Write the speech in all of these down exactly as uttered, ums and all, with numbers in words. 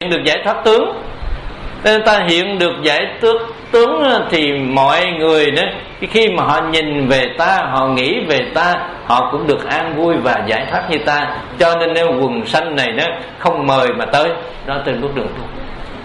được giải thoát tướng. Nên ta hiện được giải thoát tướng thì mọi người đó, khi mà họ nhìn về ta, họ nghĩ về ta, họ cũng được an vui và giải thoát như ta. Cho nên nếu quần sanh này đó không mời mà tới, đó trên bước đường tu.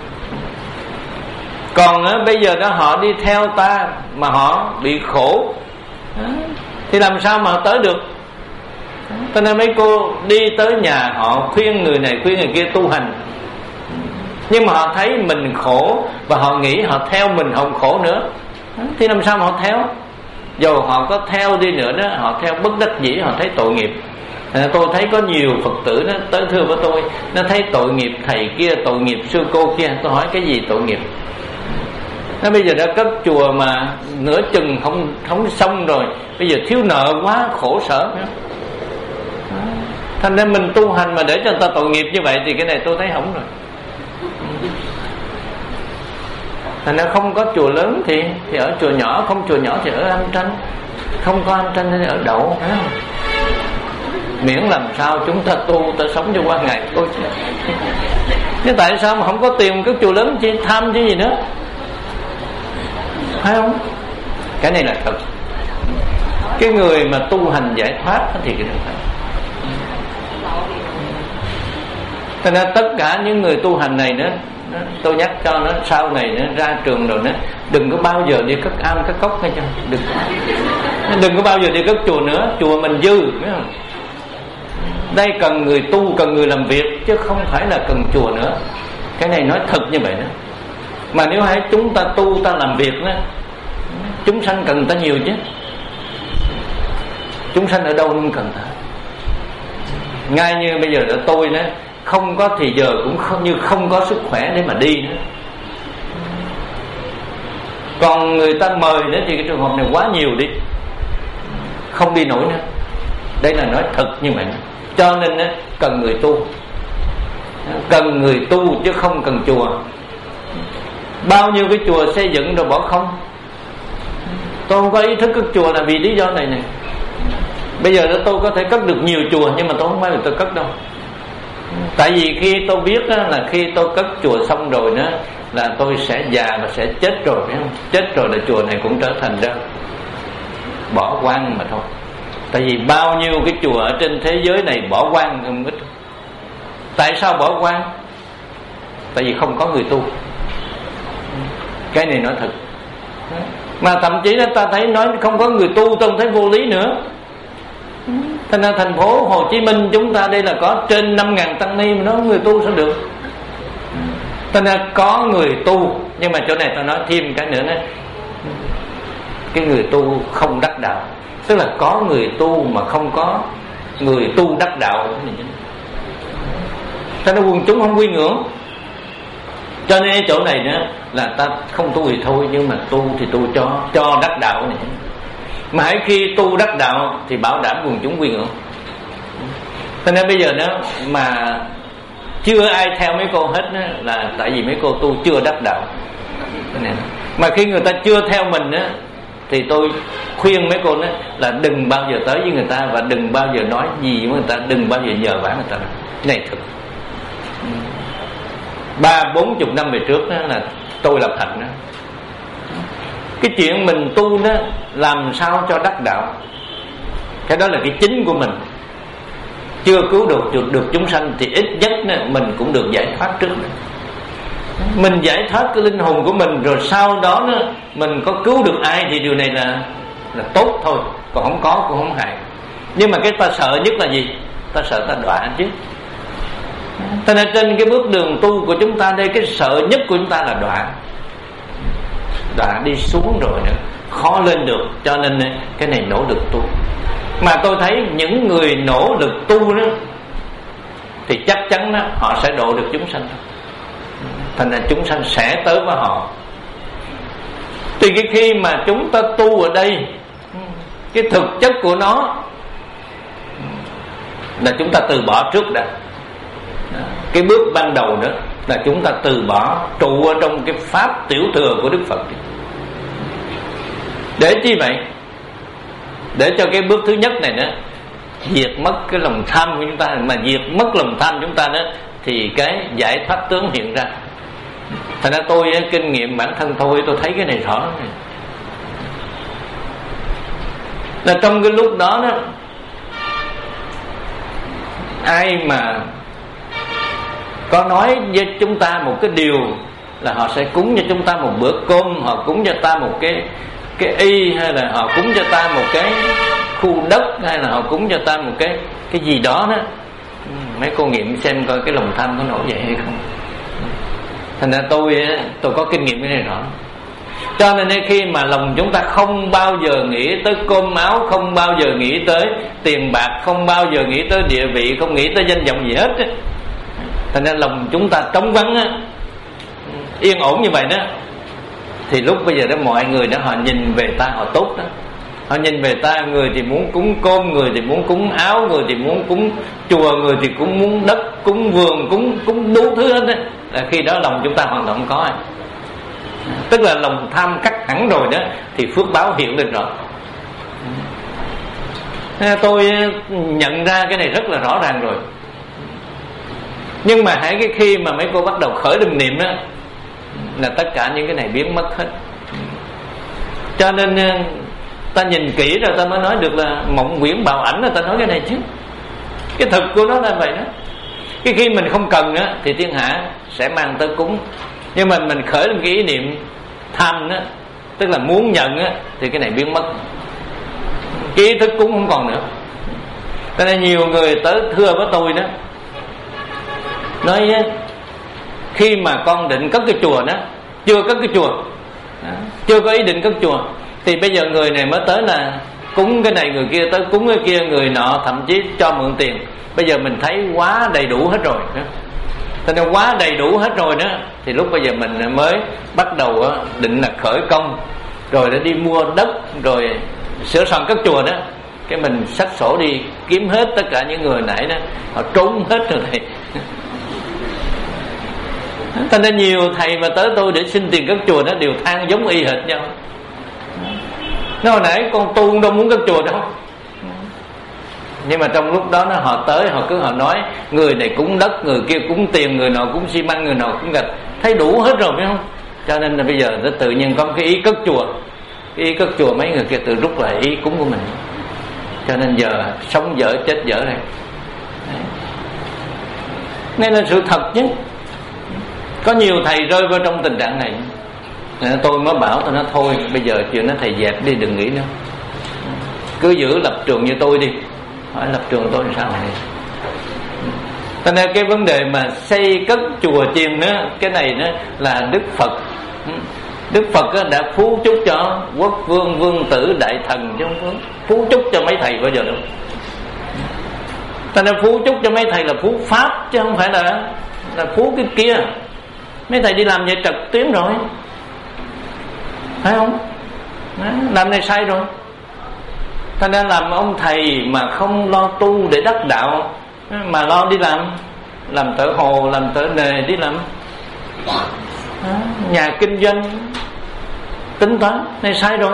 Còn đó, bây giờ đó họ đi theo ta mà họ bị khổ thì làm sao mà tới được? Cho nên mấy cô đi tới nhà họ khuyên người này khuyên người kia tu hành, nhưng mà họ thấy mình khổ và họ nghĩ họ theo mình không khổ nữa, thì làm sao mà họ theo? Dù họ có theo đi nữa đó, họ theo bất đắc dĩ, họ thấy tội nghiệp. À, tôi thấy có nhiều Phật tử đó tới thưa với tôi, nó thấy tội nghiệp thầy kia, tội nghiệp sư cô kia. Tôi hỏi cái gì tội nghiệp? Nó bây giờ đã cất chùa mà nửa chừng không không xong rồi, bây giờ thiếu nợ quá khổ sở. Thành ra mình tu hành mà để cho người ta tội nghiệp như vậy thì cái này tôi thấy hỏng rồi. Thành ra không có chùa lớn thì thì ở chùa nhỏ, không chùa nhỏ thì ở Am Tranh, không có Am Tranh thì ở Đậu, phải không? Miễn làm sao chúng ta tu, ta sống cho qua ngày thôi. Nhưng tại sao mà không có tiền các chùa lớn chi tham chứ gì nữa, phải không? Cái này là thật. Cái người mà tu hành giải thoát thì cái này phải. Cho nên tất cả những người tu hành này nữa, tôi nhắc cho nó sau này nó ra trường rồi nó đừng có bao giờ đi cất am cất cốc nghe cho, đừng đừng có bao giờ đi cất chùa nữa. Chùa mình dư, biết không? Đây cần người tu, cần người làm việc chứ không phải là cần chùa nữa. Cái này nói thật như vậy đó. Mà nếu hãy chúng ta tu, ta làm việc đó, chúng sanh cần ta nhiều chứ. Chúng sanh ở đâu không cần ta. Ngay như bây giờ là tôi đó, không có thì giờ cũng không, như không có sức khỏe để mà đi nữa. Còn người ta mời nữa thì cái trường hợp này quá nhiều đi, không đi nổi nữa. Đây là nói thật như vậy. Cho nên đó, cần người tu, cần người tu chứ không cần chùa. Bao nhiêu cái chùa xây dựng rồi bỏ không. Tôi không có ý thức cất chùa là vì lý do này này. Bây giờ đó tôi có thể cất được nhiều chùa, nhưng mà tôi không phải là tôi cất đâu. Tại vì khi tôi biết đó, là khi tôi cất chùa xong rồi đó là tôi sẽ già và sẽ chết rồi, phải không? Chết rồi là chùa này cũng trở thành đó bỏ hoang mà thôi. Tại vì bao nhiêu cái chùa ở trên thế giới này bỏ hoang không ít. Tại sao bỏ hoang? Tại vì không có người tu. Cái này nói thật. Mà thậm chí là ta thấy nói không có người tu, tôi thấy vô lý nữa. Thành ra thành phố Hồ Chí Minh chúng ta đây là có trên năm ngàn tăng ni mà nói người tu sao được. Thành ra có người tu, nhưng mà chỗ này ta nói thêm cái nữa đó, cái người tu không đắc đạo. Tức là có người tu mà không có người tu đắc đạo. Thành ra quần chúng không quy ngưỡng. Cho nên chỗ này nữa là ta không tu thì thôi, nhưng mà tu thì tu cho cho đắc đạo này. Mà hãy khi tu đắc đạo thì bảo đảm quần chúng quy ngưỡng. Cho nên bây giờ đó mà chưa ai theo mấy cô hết đó, là tại vì mấy cô tu chưa đắc đạo. Mà khi người ta chưa theo mình đó, thì tôi khuyên mấy cô đó là đừng bao giờ tới với người ta, và đừng bao giờ nói gì với người ta, đừng bao giờ nhờ vả người ta. Này thật. Ba bốn chục năm về trước đó là tôi lập thành đó. Cái chuyện mình tu đó làm sao cho đắc đạo, cái đó là cái chính của mình. Chưa cứu được được chúng sanh thì ít nhất đó, mình cũng được giải thoát trước đó. Mình giải thoát cái linh hồn của mình, rồi sau đó, đó mình có cứu được ai thì điều này là là tốt thôi, còn không có cũng không hại. Nhưng mà cái ta sợ nhất là gì? Ta sợ ta đọa chứ. Thế nên trên cái bước đường tu của chúng ta đây, cái sợ nhất của chúng ta là đọa. Đọa đi xuống rồi nữa, khó lên được. Cho nên cái này nỗ lực tu. Mà tôi thấy những người nỗ lực tu đó thì chắc chắn đó, họ sẽ độ được chúng sanh. Thành ra chúng sanh sẽ tới với họ. Thì cái khi mà chúng ta tu ở đây, cái thực chất của nó là chúng ta từ bỏ trước đã. Cái bước ban đầu đó là chúng ta từ bỏ trụ ở trong cái pháp tiểu thừa của Đức Phật. Để chi vậy? Để cho cái bước thứ nhất này đó diệt mất cái lòng tham của chúng ta. Mà diệt mất lòng tham chúng ta đó thì cái giải thoát tướng hiện ra. Thành ra tôi kinh nghiệm bản thân tôi, tôi thấy cái này rõ lắm. Là trong cái lúc đó đó, ai mà có nói với chúng ta một cái điều là họ sẽ cúng cho chúng ta một bữa cơm, họ cúng cho ta một cái cái y, hay là họ cúng cho ta một cái khu đất, hay là họ cúng cho ta một cái cái gì đó đó, mấy cô nghiệm xem coi cái lòng tham có nổi vậy hay không. Thành ra tôi tôi có kinh nghiệm cái này rõ. Cho nên khi mà lòng chúng ta không bao giờ nghĩ tới cơm áo, không bao giờ nghĩ tới tiền bạc, không bao giờ nghĩ tới địa vị, không nghĩ tới danh vọng gì hết á, thành ra lòng chúng ta trống vắng á, yên ổn như vậy đó, thì lúc bây giờ đó mọi người đó họ nhìn về ta họ tốt đó. Họ nhìn về ta, người thì muốn cúng cơm, người thì muốn cúng áo, người thì muốn cúng chùa, người thì cũng muốn đất, cúng vườn, cúng cúng đủ thứ hết đó. Là khi đó lòng chúng ta hoàn toàn không có. Tức là lòng tham cắt hẳn rồi đó, thì phước báo hiện lên rõ. Tôi nhận ra cái này rất là rõ ràng rồi. Nhưng mà hãy cái khi mà mấy cô bắt đầu khởi định niệm đó, là tất cả những cái này biến mất hết. Cho nên ta nhìn kỹ rồi ta mới nói được là mộng huyễn bào ảnh, là ta nói cái này chứ. Cái thực của nó là vậy đó. Cái khi mình không cần á, thì thiên hạ sẽ mang tới cúng. Nhưng mà mình khởi lên cái ý niệm tham á, tức là muốn nhận á, thì cái này biến mất. Cái ý thức cúng không còn nữa. Cho nên nhiều người tới thưa với tôi đó, nói khi mà con định cất cái chùa đó, chưa cất cái chùa đó, chưa có ý định cất chùa, thì bây giờ người này mới tới là cúng cái này, người kia tới cúng cái kia, người nọ thậm chí cho mượn tiền. Bây giờ mình thấy quá đầy đủ hết rồi đó. Cho nên quá đầy đủ hết rồi đó, thì lúc bây giờ mình mới bắt đầu định là khởi công, rồi để đi mua đất, rồi sửa soạn cất chùa đó. Cái mình xách sổ đi kiếm hết tất cả những người nãy đó, họ trốn hết rồi thầy. Cho nên nhiều thầy mà tới tôi để xin tiền cất chùa đó đều than giống y hệt nhau. Nói hồi nãy con tu đâu muốn cất chùa đâu. Nhưng mà trong lúc đó nó họ tới, họ cứ họ nói người này cúng đất, người kia cúng tiền, người nào cúng xi măng, người nào cúng gạch, thấy đủ hết rồi phải không? Cho nên là bây giờ nó tự nhiên có cái ý cất chùa. Cái ý cất chùa mấy người kia tự rút lại ý cúng của mình. Cho nên giờ sống dở chết dở này. Nên là sự thật chứ. Có nhiều thầy rơi vào trong tình trạng này. Tôi mới bảo tôi nói thôi, bây giờ chuyện nó thầy dẹp đi, đừng nghĩ nữa, cứ giữ lập trường như tôi đi. Hỏi lập trường tôi làm sao này? Cho nên cái vấn đề mà xây cất chùa chiền đó, cái này đó là Đức Phật. Đức Phật đã phú chúc cho quốc vương, vương tử, đại thần, chứ không phú chúc cho mấy thầy bao giờ đâu. Cho nên phú chúc cho mấy thầy là phú pháp, chứ không phải là là phú cái kia. Mấy thầy đi làm vậy trật tuyến rồi, phải không? Làm này sai rồi. Thành ra làm ông thầy mà không lo tu để đắc đạo, mà lo đi làm làm thợ hồ, làm thợ nề, đi làm nhà kinh doanh, tính toán, này sai rồi.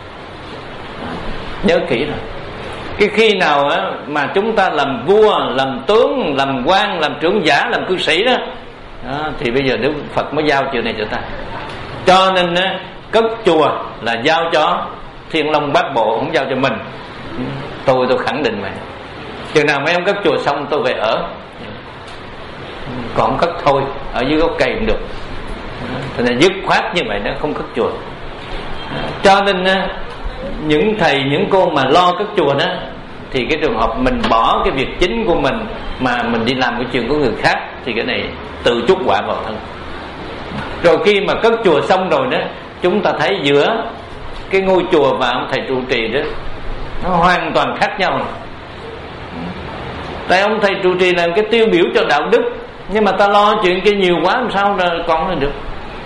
Nhớ kỹ rồi. Cái khi nào á, mà chúng ta làm vua, làm tướng, làm quan, làm trưởng giả, làm cư sĩ đó, đó thì bây giờ Đức Phật mới giao chuyện này cho ta. Cho nên á, cất chùa là giao cho Thiên Long Bát Bộ, không giao cho mình. Tôi tôi khẳng định vậy. Chừng nào mấy ông cất chùa xong tôi về ở, còn cất thôi, ở dưới gốc cây cũng được. Thế nên dứt khoát như vậy nó không cất chùa. Cho nên những thầy những cô mà lo cất chùa đó, thì cái trường hợp mình bỏ cái việc chính của mình mà mình đi làm cái chuyện của người khác, thì cái này tự chuốc quả vào thân. Rồi khi mà cất chùa xong rồi đó, chúng ta thấy giữa cái ngôi chùa và ông thầy trụ trì đó, nó hoàn toàn khác nhau. Tại ông thầy trụ trì là cái tiêu biểu cho đạo đức, nhưng mà ta lo chuyện kia nhiều quá làm sao là còn là được.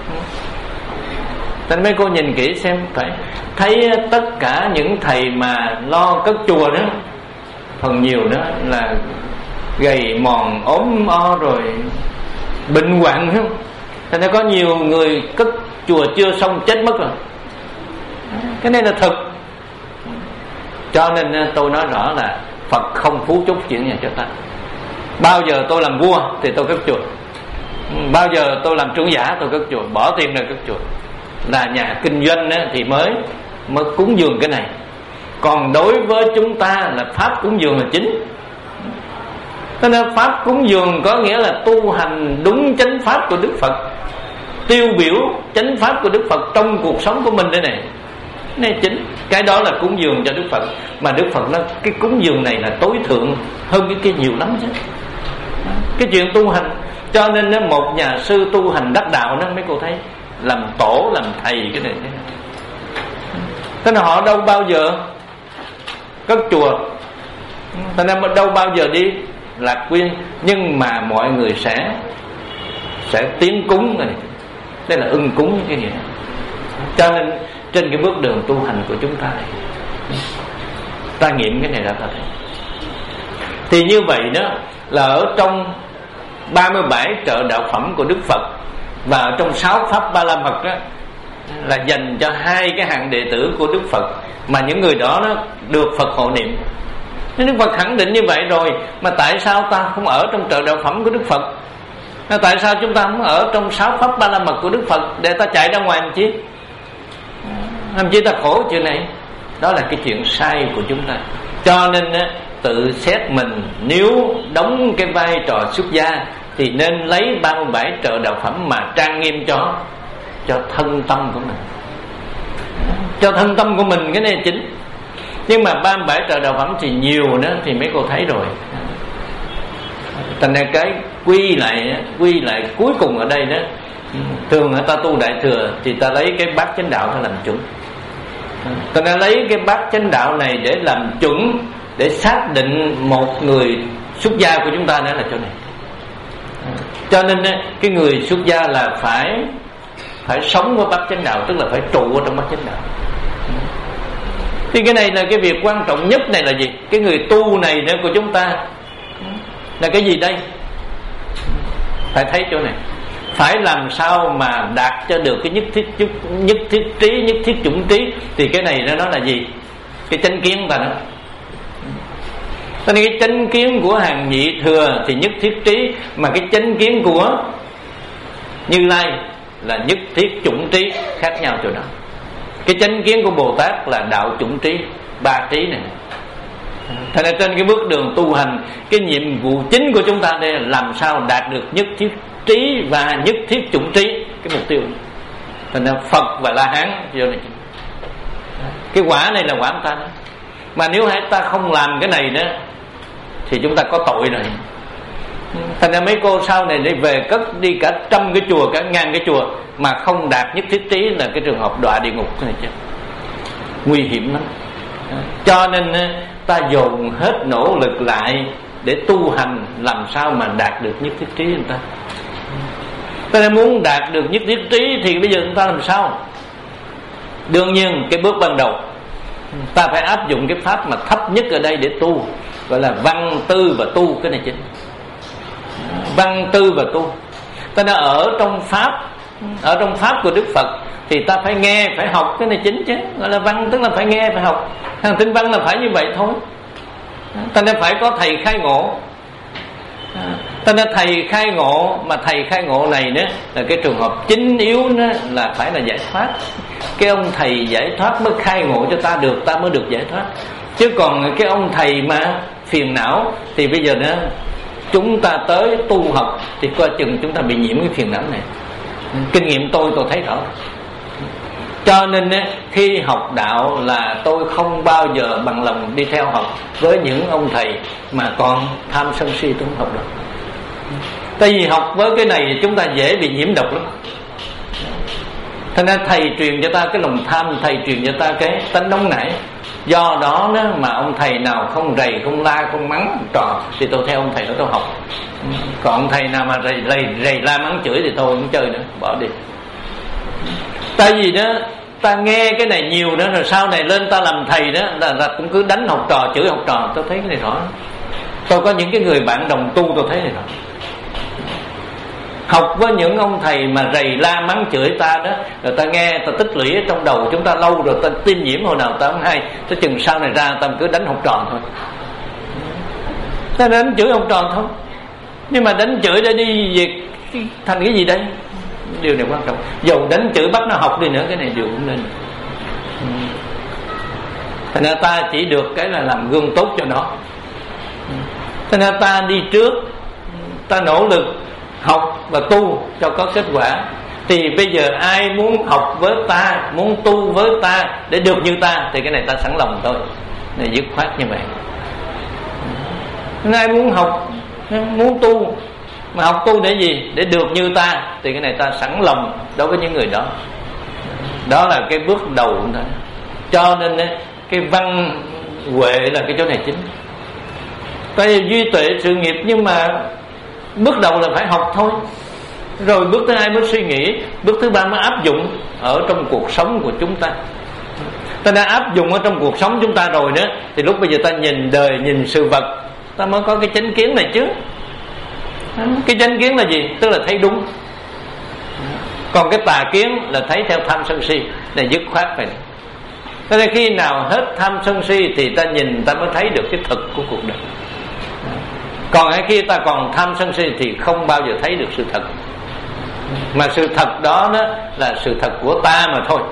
Nên mấy cô nhìn kỹ xem, phải thấy tất cả những thầy mà lo cất chùa đó, phần nhiều đó là gầy mòn, ốm o rồi bệnh hoạn, không? Thành ra có nhiều người cất chùa chưa xong chết mất rồi. Cái này là thật. Cho nên tôi nói rõ là Phật không phú chúc chuyện này cho ta. Bao giờ tôi làm vua thì tôi cất chùa, bao giờ tôi làm trưởng giả tôi cất chùa, bỏ tiền ra cất chùa. Là nhà kinh doanh á, thì mới mới cúng dường cái này. Còn đối với chúng ta là pháp cúng dường là chính. Cho nên pháp cúng dường có nghĩa là tu hành đúng chánh pháp của Đức Phật, tiêu biểu chánh pháp của Đức Phật trong cuộc sống của mình đây này. Này chính, cái đó là cúng dường cho Đức Phật. Mà Đức Phật nói cái cúng dường này là tối thượng hơn cái kia nhiều lắm chứ. Cái chuyện tu hành. Cho nên một nhà sư tu hành đắc đạo đó, mấy cô thấy, làm tổ, làm thầy cái này. Thế nên họ đâu bao giờ cất chùa, thế nên đâu bao giờ đi lạc quyên, nhưng mà mọi người sẽ sẽ tiến cúng này. Đây là ưng cúng cái gì đó. Cho nên trên cái bước đường tu hành của chúng ta này, ta nghiệm cái này ra ta thấy. Thì như vậy đó là ở trong ba mươi bảy trợ đạo phẩm của Đức Phật và ở trong sáu pháp Ba La Mật đó, là dành cho hai cái hạng đệ tử của Đức Phật, mà những người đó nó được Phật hộ niệm. Đức Phật khẳng định như vậy rồi, mà tại sao ta không ở trong trợ đạo phẩm của Đức Phật? Tại sao chúng ta không ở trong sáu pháp Ba La Mật của Đức Phật để ta chạy ra ngoài làm chi? Làm chi ta khổ chuyện này? Đó là cái chuyện sai của chúng ta. Cho nên tự xét mình, nếu đóng cái vai trò xuất gia thì nên lấy ba mươi bảy trợ đạo phẩm mà trang nghiêm cho cho thân tâm của mình, cho thân tâm của mình, cái này chính. Nhưng mà ba mươi bảy trợ đạo phẩm thì nhiều nữa, thì mấy cô thấy rồi. Thành ra cái quy lại quy lại cuối cùng ở đây đó, thường người ta tu đại thừa thì ta lấy cái bát chánh đạo ta làm chuẩn. Ta đã lấy cái bát chánh đạo này để làm chuẩn, để xác định một người xuất gia của chúng ta nữa là chỗ này. Cho nên cái người xuất gia là phải phải sống với bát chánh đạo, tức là phải trụ ở trong bát chánh đạo. Thì cái này là cái việc quan trọng nhất. Này là gì? Cái người tu này nữa của chúng ta là cái gì đây? Phải thấy chỗ này. Phải làm sao mà đạt cho được cái nhất thiết nhất thiết trí, nhất thiết chủng trí. Thì cái này nó là gì? Cái chánh kiến ta đó. Cho nên cái chánh kiến của hàng nhị thừa thì nhất thiết trí, mà cái chánh kiến của Như Lai là nhất thiết chủng trí, khác nhau chỗ đó. Cái chánh kiến của Bồ Tát là đạo chủng trí, ba trí này. Thành ra trên cái bước đường tu hành, cái nhiệm vụ chính của chúng ta đây là làm sao đạt được nhất thiết trí và nhất thiết chủng trí, cái mục tiêu. Thành ra Phật và La Hán vô này. Cái quả này là quả của ta đó. Mà nếu hai ta không làm cái này đó thì chúng ta có tội rồi. Thành ra mấy cô sau này đi về cất đi cả trăm cái chùa, cả ngàn cái chùa mà không đạt nhất thiết trí là cái trường hợp đọa địa ngục cái này chứ. Nguy hiểm lắm. Cho nên ta dồn hết nỗ lực lại để tu hành làm sao mà đạt được nhất thiết trí người ta. Ta nên muốn đạt được nhất thiết trí thì bây giờ chúng ta làm sao? Đương nhiên cái bước ban đầu ta phải áp dụng cái pháp mà thấp nhất ở đây để tu, gọi là văn tư và tu, cái này chính. Văn tư và tu. Ta đã ở trong pháp, ở trong pháp của Đức Phật thì ta phải nghe, phải học, cái này chính chứ. Gọi là văn tức là phải nghe, phải học. Thằng tinh văn là phải như vậy thôi. Ta nên phải có thầy khai ngộ. Ta nên thầy khai ngộ, mà thầy khai ngộ này nữa là cái trường hợp chính yếu đó, là phải là giải thoát. Cái ông thầy giải thoát mới khai ngộ cho ta được, ta mới được giải thoát. Chứ còn cái ông thầy mà phiền não thì bây giờ nữa chúng ta tới tu học thì coi chừng chúng ta bị nhiễm cái phiền não này. Kinh nghiệm tôi tôi thấy rõ. Cho nên khi học đạo là tôi không bao giờ bằng lòng đi theo học với những ông thầy mà còn tham sân si, tôi không học được. Tại vì học với cái này chúng ta dễ bị nhiễm độc lắm. Thế nên thầy truyền cho ta cái lòng tham, thầy truyền cho ta cái tánh nóng nảy. Do đó mà ông thầy nào không rầy, không la, không mắng trò thì tôi theo ông thầy đó tôi học. Còn ông thầy nào mà rầy, rầy, rầy la mắng chửi thì tôi không chơi nữa, bỏ đi. Tại vì đó ta nghe cái này nhiều nữa, rồi sau này lên ta làm thầy đó là, là cũng cứ đánh học trò, chửi học trò. Tôi thấy cái này rõ. Tôi có những cái người bạn đồng tu tôi thấy này rõ. Học với những ông thầy mà rầy la mắng chửi ta đó, rồi ta nghe, ta tích lũy ở trong đầu chúng ta lâu rồi, ta tiêm nhiễm hồi nào ta không hay. Tới chừng sau này ra ta cứ đánh học trò thôi, ta đánh chửi học trò thôi. Nhưng mà đánh chửi để đi việc thành cái gì đây? Điều này quan trọng. Dầu đánh chửi bắt nó học đi nữa, cái này điều cũng nên. Thành ra ta chỉ được cái là làm gương tốt cho nó. Thành ra ta đi trước, ta nỗ lực học và tu cho có kết quả. Thì bây giờ ai muốn học với ta, muốn tu với ta để được như ta, thì cái này ta sẵn lòng thôi. Này dứt khoát như vậy. Ai muốn học, muốn tu, mà học tu để gì? Để được như ta, thì cái này ta sẵn lòng đối với những người đó. Đó là cái bước đầu thôi. Cho nên cái văn huệ là cái chỗ này chính. Tại duy tuệ sự nghiệp, nhưng mà bước đầu là phải học thôi. Rồi bước thứ hai mới suy nghĩ, bước thứ ba mới áp dụng ở trong cuộc sống của chúng ta. Ta đã áp dụng ở trong cuộc sống chúng ta rồi đó, thì lúc bây giờ ta nhìn đời, nhìn sự vật, ta mới có cái chánh kiến này chứ. Cái chánh kiến là gì? Tức là thấy đúng. Còn cái tà kiến là thấy theo tham sân si, này dứt khoát vậy. Cho nên khi nào hết tham sân si thì ta nhìn, ta mới thấy được cái thực của cuộc đời. Còn khi ta còn tham sân si thì không bao giờ thấy được sự thật. Mà sự thật đó, đó là sự thật của ta mà thôi.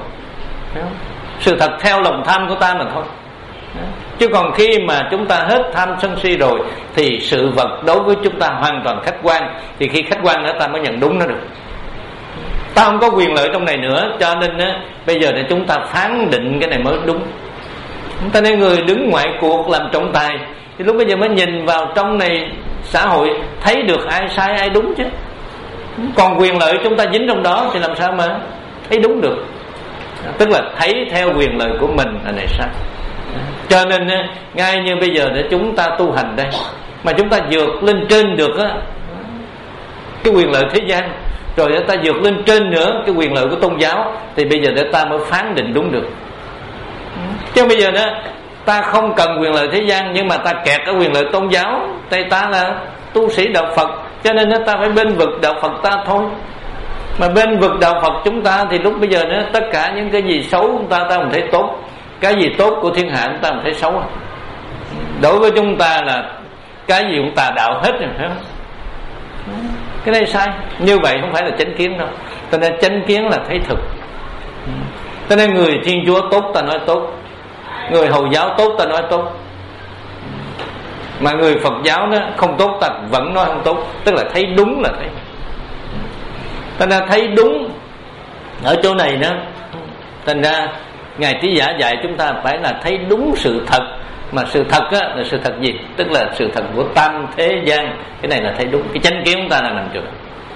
Sự thật theo lòng tham của ta mà thôi. Chứ còn khi mà chúng ta hết tham sân si rồi thì sự vật đối với chúng ta hoàn toàn khách quan. Thì khi khách quan đó ta mới nhận đúng nó được. Ta không có quyền lợi trong này nữa. Cho nên á, bây giờ để chúng ta phán định cái này mới đúng. Ta nên người đứng ngoài cuộc làm trọng tài, thì lúc bây giờ mới nhìn vào trong này xã hội, thấy được ai sai ai đúng chứ. Còn quyền lợi chúng ta dính trong đó thì làm sao mà thấy đúng được? Tức là thấy theo quyền lợi của mình là này sai. Cho nên ngay như bây giờ để chúng ta tu hành đây, mà chúng ta vượt lên trên được á, cái quyền lợi thế gian, rồi để ta vượt lên trên nữa cái quyền lợi của tôn giáo, thì bây giờ để ta mới phán định đúng được. Chứ bây giờ đó ta không cần quyền lợi thế gian, nhưng mà ta kẹt ở quyền lợi tôn giáo, thì ta là tu sĩ đạo Phật, cho nên ta phải bên vực đạo Phật ta thôi. Mà bên vực đạo Phật chúng ta thì lúc bây giờ nữa, tất cả những cái gì xấu chúng ta ta không thấy tốt, cái gì tốt của thiên hạ chúng ta không thấy xấu. Đối với chúng ta là cái gì cũng tà đạo hết rồi, phải không? Cái này sai. Như vậy không phải là chánh kiến đâu. Cho nên chánh kiến là thấy thực. Cho nên người Thiên Chúa tốt ta nói tốt, người Hồi giáo tốt ta nói tốt, mà người Phật giáo đó không tốt ta vẫn nói không tốt. Tức là thấy đúng là thấy. Thành ra thấy đúng ở chỗ này đó. Thành ra Ngài Trí Giả dạy chúng ta phải là thấy đúng sự thật. Mà sự thật á, là sự thật gì? Tức là sự thật của tam thế gian. Cái này là thấy đúng. Cái chánh kiến chúng ta là nằm chỗ đó.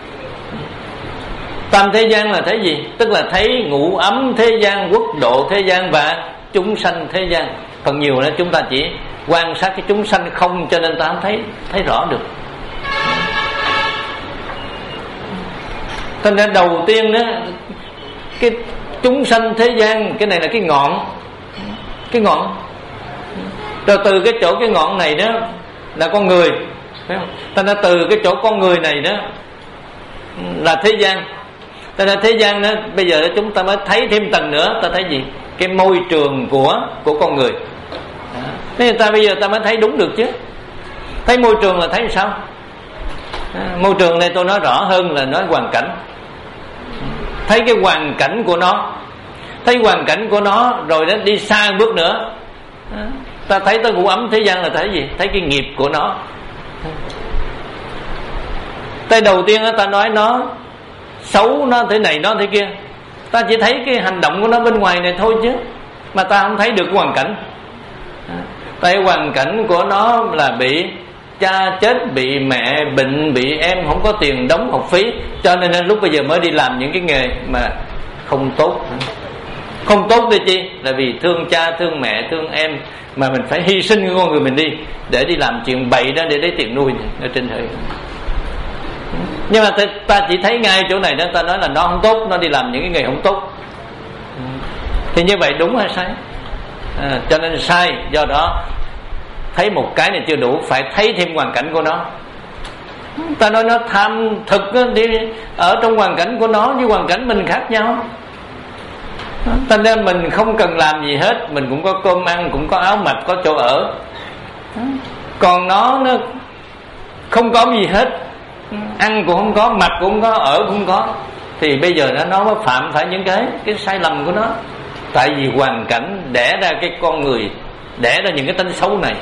Tam thế gian là thấy gì? Tức là thấy ngũ ấm thế gian, quốc độ thế gian và chúng sanh thế gian. Còn nhiều đó chúng ta chỉ quan sát cái chúng sanh không, cho nên ta không thấy thấy rõ được. Thành ra đầu tiên đó, cái chúng sanh thế gian, cái này là cái ngọn, cái ngọn. Rồi từ cái chỗ cái ngọn này đó là con người, phải không? Thành ra từ cái chỗ con người này đó là thế gian. Thành ra thế gian đó, bây giờ chúng ta mới thấy thêm tầng nữa. Ta thấy gì? Cái môi trường của của con người. Nên ta bây giờ ta mới thấy đúng được chứ. Thấy môi trường là thấy sao? À, môi trường này tôi nói rõ hơn là nói hoàn cảnh. Thấy cái hoàn cảnh của nó, thấy hoàn cảnh của nó rồi nó đi xa bước nữa. À, ta thấy tới ngũ ấm thế gian là thấy gì? Thấy cái nghiệp của nó. Tới đầu tiên ta nói nó xấu, nó thế này nó thế kia, ta chỉ thấy cái hành động của nó bên ngoài này thôi chứ, mà ta không thấy được cái hoàn cảnh. Tại hoàn cảnh của nó là bị cha chết, bị mẹ bệnh, bị em không có tiền đóng học phí, cho nên lúc bây giờ mới đi làm những cái nghề mà không tốt. Không tốt đi chi? Là vì thương cha, thương mẹ, thương em, mà mình phải hy sinh cái con người mình đi để đi làm chuyện bậy đó để lấy tiền nuôi ở trên đời. Nhưng mà ta, ta chỉ thấy ngay chỗ này đó, ta nói là nó không tốt, nó đi làm những cái nghề không tốt. Thì như vậy đúng hay sai? À, cho nên sai. Do đó thấy một cái này chưa đủ, phải thấy thêm hoàn cảnh của nó. Ta nói nó tham thực đi, ở trong hoàn cảnh của nó với hoàn cảnh mình khác nhau. Thành ra mình không cần làm gì hết, mình cũng có cơm ăn, cũng có áo mặc, có chỗ ở. Còn nó nó không có gì hết, ăn cũng không có, mặc cũng không có, ở cũng không có, thì bây giờ nó nó mới phạm phải những cái cái sai lầm của nó. Tại vì hoàn cảnh đẻ ra cái con người, đẻ ra những cái tính xấu này.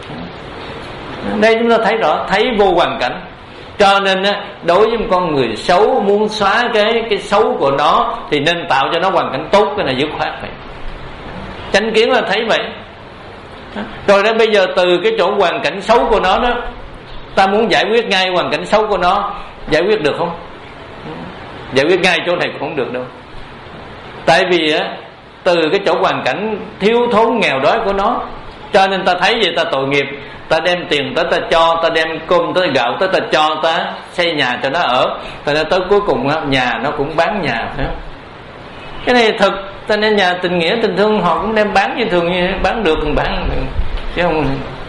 Đây chúng ta thấy rõ, thấy vô hoàn cảnh. Cho nên đối với một con người xấu, muốn xóa cái cái xấu của nó thì nên tạo cho nó hoàn cảnh tốt, cái này dứt khoát vậy. Chánh kiến là thấy vậy. Rồi đó, bây giờ từ cái chỗ hoàn cảnh xấu của nó đó, ta muốn giải quyết ngay hoàn cảnh xấu của nó, giải quyết được không? Giải quyết ngay chỗ này cũng không được đâu. Tại vì á, từ cái chỗ hoàn cảnh thiếu thốn nghèo đói của nó, cho nên ta thấy vậy ta tội nghiệp. Ta đem tiền tới ta cho, ta đem cơm tới gạo tới ta cho, ta xây nhà cho nó ở, cho nên tới cuối cùng á, nhà nó cũng bán nhà, phải không? Cái này thực. Cho nên nhà tình nghĩa tình thương họ cũng đem bán như thường, như bán được thì bán, chứ không.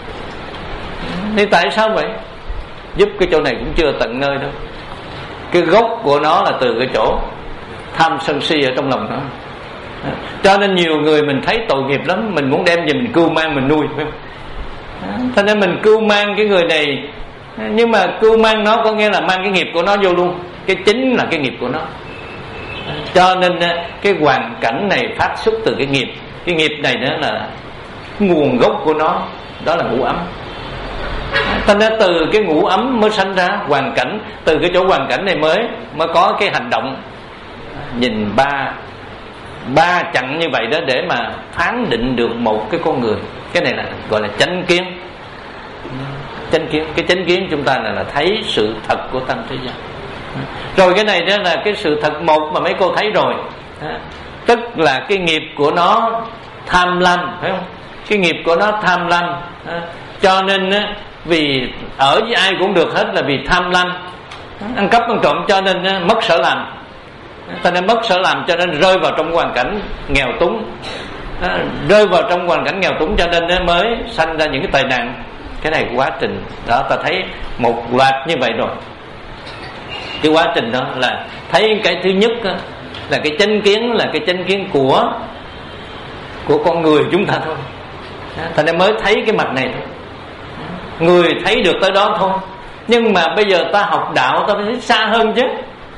Thì tại sao vậy? Giúp cái chỗ này cũng chưa tận nơi đâu. Cái gốc của nó là từ cái chỗ tham sân si ở trong lòng nó. Cho nên nhiều người mình thấy tội nghiệp lắm, mình muốn đem về mình cưu mang mình nuôi, phải không? Cho nên mình cưu mang cái người này, nhưng mà cưu mang nó có nghĩa là mang cái nghiệp của nó vô luôn. Cái chính là cái nghiệp của nó. Cho nên cái hoàn cảnh này phát xuất từ cái nghiệp. Cái nghiệp này đó là nguồn gốc của nó, đó là ngũ ấm. Cho nên từ cái ngũ ấm mới sanh ra hoàn cảnh. Từ cái chỗ hoàn cảnh này mới mới có cái hành động nhìn ba ba chặng như vậy đó, để mà phán định được một cái con người. Cái này là gọi là chánh kiến. Chánh kiến, cái chánh kiến chúng ta là, là thấy sự thật của tam thế gian. Rồi cái này đó là cái sự thật một mà mấy cô thấy rồi, tức là cái nghiệp của nó tham lam, phải không? Cái nghiệp của nó tham lam, cho nên vì ở với ai cũng được hết là vì tham lam, ăn cắp ăn trộm, cho nên mất sở làm. Cho nên mất sở làm cho nên rơi vào trong hoàn cảnh nghèo túng, rơi vào trong hoàn cảnh nghèo túng cho nên mới sanh ra những cái tai nạn. Cái này quá trình đó ta thấy một loạt như vậy rồi. Cái quá trình đó là thấy cái thứ nhất đó, là cái chánh kiến, là cái chánh kiến của của con người chúng ta thôi. Thành nên mới thấy cái mặt này thôi. Người thấy được tới đó thôi. Nhưng mà bây giờ ta học đạo ta phải thấy xa hơn chứ.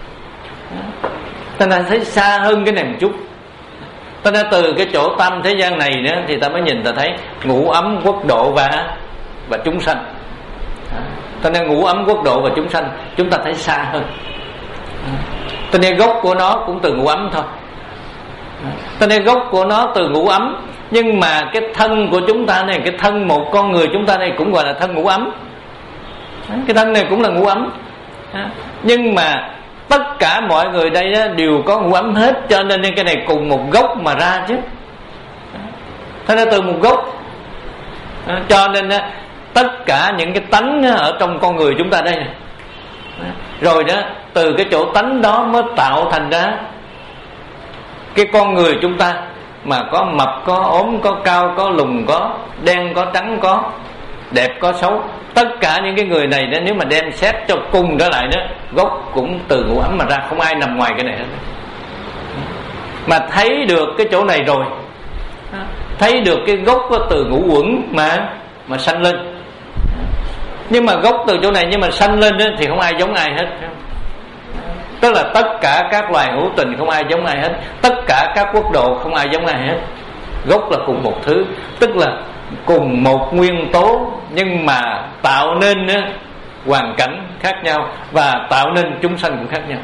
Ta nên thấy xa hơn cái này một chút. Ta nên từ cái chỗ tâm thế gian này nữa thì ta mới nhìn ta thấy ngũ ấm quốc độ và và chúng sanh. Ta nên ngũ ấm quốc độ và chúng sanh chúng ta thấy xa hơn. Ta nên gốc của nó cũng từ ngũ ấm thôi. Ta nên gốc của nó từ ngũ ấm, nhưng mà cái thân của chúng ta này, cái thân một con người chúng ta này cũng gọi là thân ngũ ấm. Cái thân này cũng là ngũ ấm. Nhưng mà tất cả mọi người đây đều có ngũ ấm hết, cho nên cái này cùng một gốc mà ra chứ. Thế nên từ một gốc, cho nên tất cả những cái tánh ở trong con người chúng ta đây này, rồi đó từ cái chỗ tánh đó mới tạo thành ra cái con người chúng ta, mà có mập, có ốm, có cao, có lùn, có đen, có trắng, có đẹp, có xấu. Tất cả những cái người này đó, nếu mà đem xét cho cùng trở lại đó, gốc cũng từ ngũ ấm mà ra, không ai nằm ngoài cái này hết. Mà thấy được cái chỗ này rồi, thấy được cái gốc từ ngũ uẩn mà mà sanh lên. Nhưng mà gốc từ chỗ này nhưng mà sanh lên đó, thì không ai giống ai hết. Tức là tất cả các loài hữu tình không ai giống ai hết, tất cả các quốc độ không ai giống ai hết. Gốc là cùng một thứ, tức là cùng một nguyên tố, nhưng mà tạo nên hoàn cảnh khác nhau và tạo nên chúng sanh cũng khác nhau.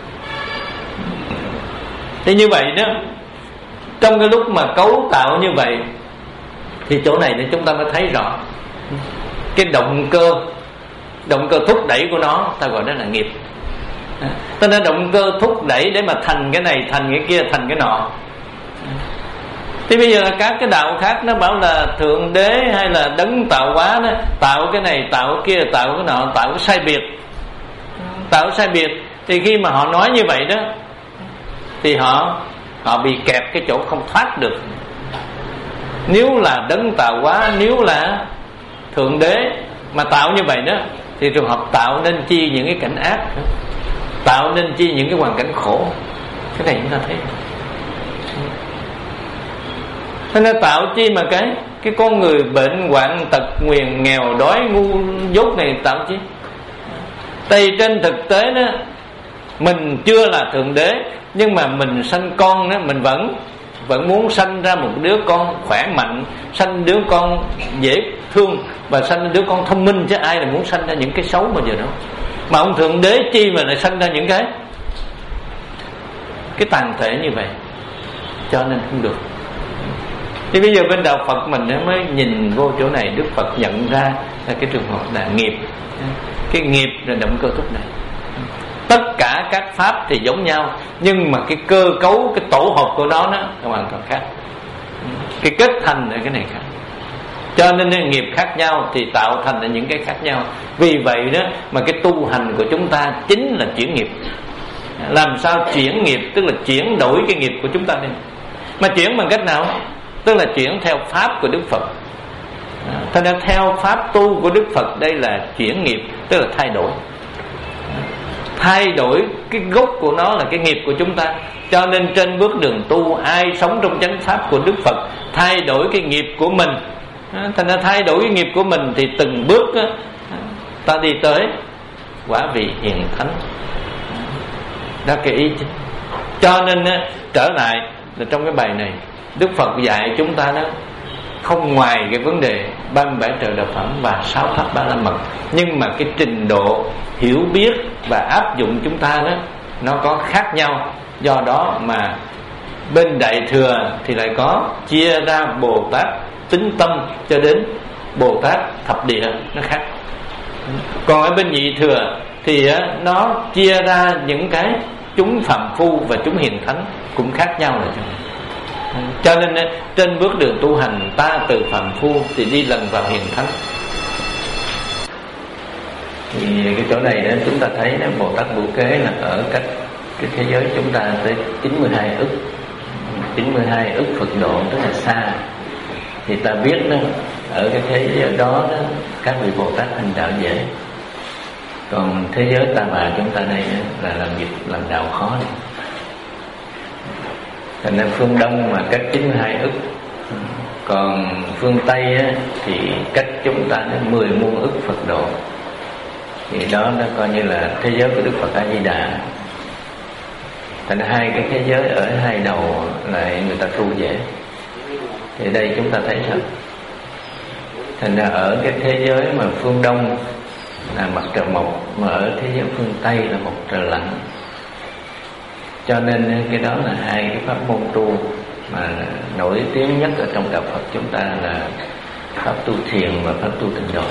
Thì như vậy đó, trong cái lúc mà cấu tạo như vậy thì chỗ này để chúng ta mới thấy rõ cái động cơ, động cơ thúc đẩy của nó, ta gọi đó là nghiệp. Cho nên động cơ thúc đẩy để mà thành cái này, thành cái kia, thành cái nọ. Thì bây giờ các cái đạo khác nó bảo là thượng đế hay là đấng tạo hóa đó, tạo cái này, tạo cái kia, tạo cái nọ, tạo cái sai biệt, tạo cái sai biệt. Thì khi mà họ nói như vậy đó, thì họ họ bị kẹp cái chỗ không thoát được. Nếu là đấng tạo hóa, nếu là thượng đế mà tạo như vậy đó, thì trường hợp tạo nên chi những cái cảnh ác, tạo nên chi những cái hoàn cảnh khổ. Cái này chúng ta thấy. Thế nên tạo chi mà cái cái con người bệnh hoạn tật nguyền nghèo đói ngu dốt này tạo chi. Tại vì trên thực tế đó, mình chưa là thượng đế, nhưng mà mình sanh con đó, mình vẫn vẫn muốn sanh ra một đứa con khỏe mạnh, sanh đứa con dễ thương và sanh đứa con thông minh, chứ ai là muốn sanh ra những cái xấu bao giờ đâu. Mà ông thượng đế chi mà lại sanh ra những cái cái tàn thể như vậy, cho nên không được. Thì bây giờ bên đạo Phật mình mới nhìn vô chỗ này, Đức Phật nhận ra là cái trường hợp là nghiệp. Cái nghiệp là động cơ thúc đẩy. Tất cả các pháp thì giống nhau, nhưng mà cái cơ cấu, cái tổ hợp của nó nó hoàn toàn khác. Cái kết thành là cái này khác. Cho nên nghiệp khác nhau thì tạo thành là những cái khác nhau. Vì vậy đó mà cái tu hành của chúng ta chính là chuyển nghiệp. Làm sao chuyển nghiệp, tức là chuyển đổi cái nghiệp của chúng ta đi. Mà chuyển bằng cách nào? Tức là chuyển theo pháp của Đức Phật. Thế nên theo pháp tu của Đức Phật, đây là chuyển nghiệp, tức là thay đổi. Thay đổi cái gốc của nó là cái nghiệp của chúng ta. Cho nên trên bước đường tu, ai sống trong chánh pháp của Đức Phật thay đổi cái nghiệp của mình. Thành ra thay đổi cái nghiệp của mình thì từng bước ta đi tới quả vị hiền thánh. Đó cái ý chính. Cho nên trở lại là trong cái bài này, Đức Phật dạy chúng ta đó, không ngoài cái vấn đề ba mươi bảy trời đạo phẩm và sáu pháp ba la mật, nhưng mà cái trình độ hiểu biết và áp dụng chúng ta đó nó có khác nhau. Do đó mà bên Đại Thừa thì lại có chia ra Bồ Tát tính tâm cho đến Bồ Tát thập địa, nó khác. Còn ở bên Nhị Thừa thì nó chia ra những cái chúng phàm phu và chúng hiền thánh cũng khác nhau rồi. Cho nên trên bước đường tu hành, ta từ phàm phu thì đi lần vào hiền thánh. Thì cái chỗ này đó, chúng ta thấy đó, Bồ Tát Bửu Kế là ở cách cái thế giới chúng ta tới chín mươi hai ức chín mươi hai ức Phật độ, rất là xa. Thì ta biết đó, ở cái thế giới đó, đó các vị Bồ Tát hành đạo dễ. Còn thế giới ta bà chúng ta đây là làm việc làm đạo khó này. Thành ra phương Đông mà cách chín mươi hai ức, còn phương Tây á, thì cách chúng ta đến mười muôn ức Phật độ. Thì đó nó coi như là thế giới của Đức Phật A Di Đà. Thành ra hai cái thế giới ở hai đầu lại người ta tu dễ. Thì đây chúng ta thấy sao? Thành ra ở cái thế giới mà phương Đông là mặt trời mọc, mà ở thế giới phương Tây là mặt trời lặn. Cho nên cái đó là hai cái pháp môn tu mà nổi tiếng nhất ở trong đạo Phật chúng ta là pháp tu thiền và pháp tu tịnh độ.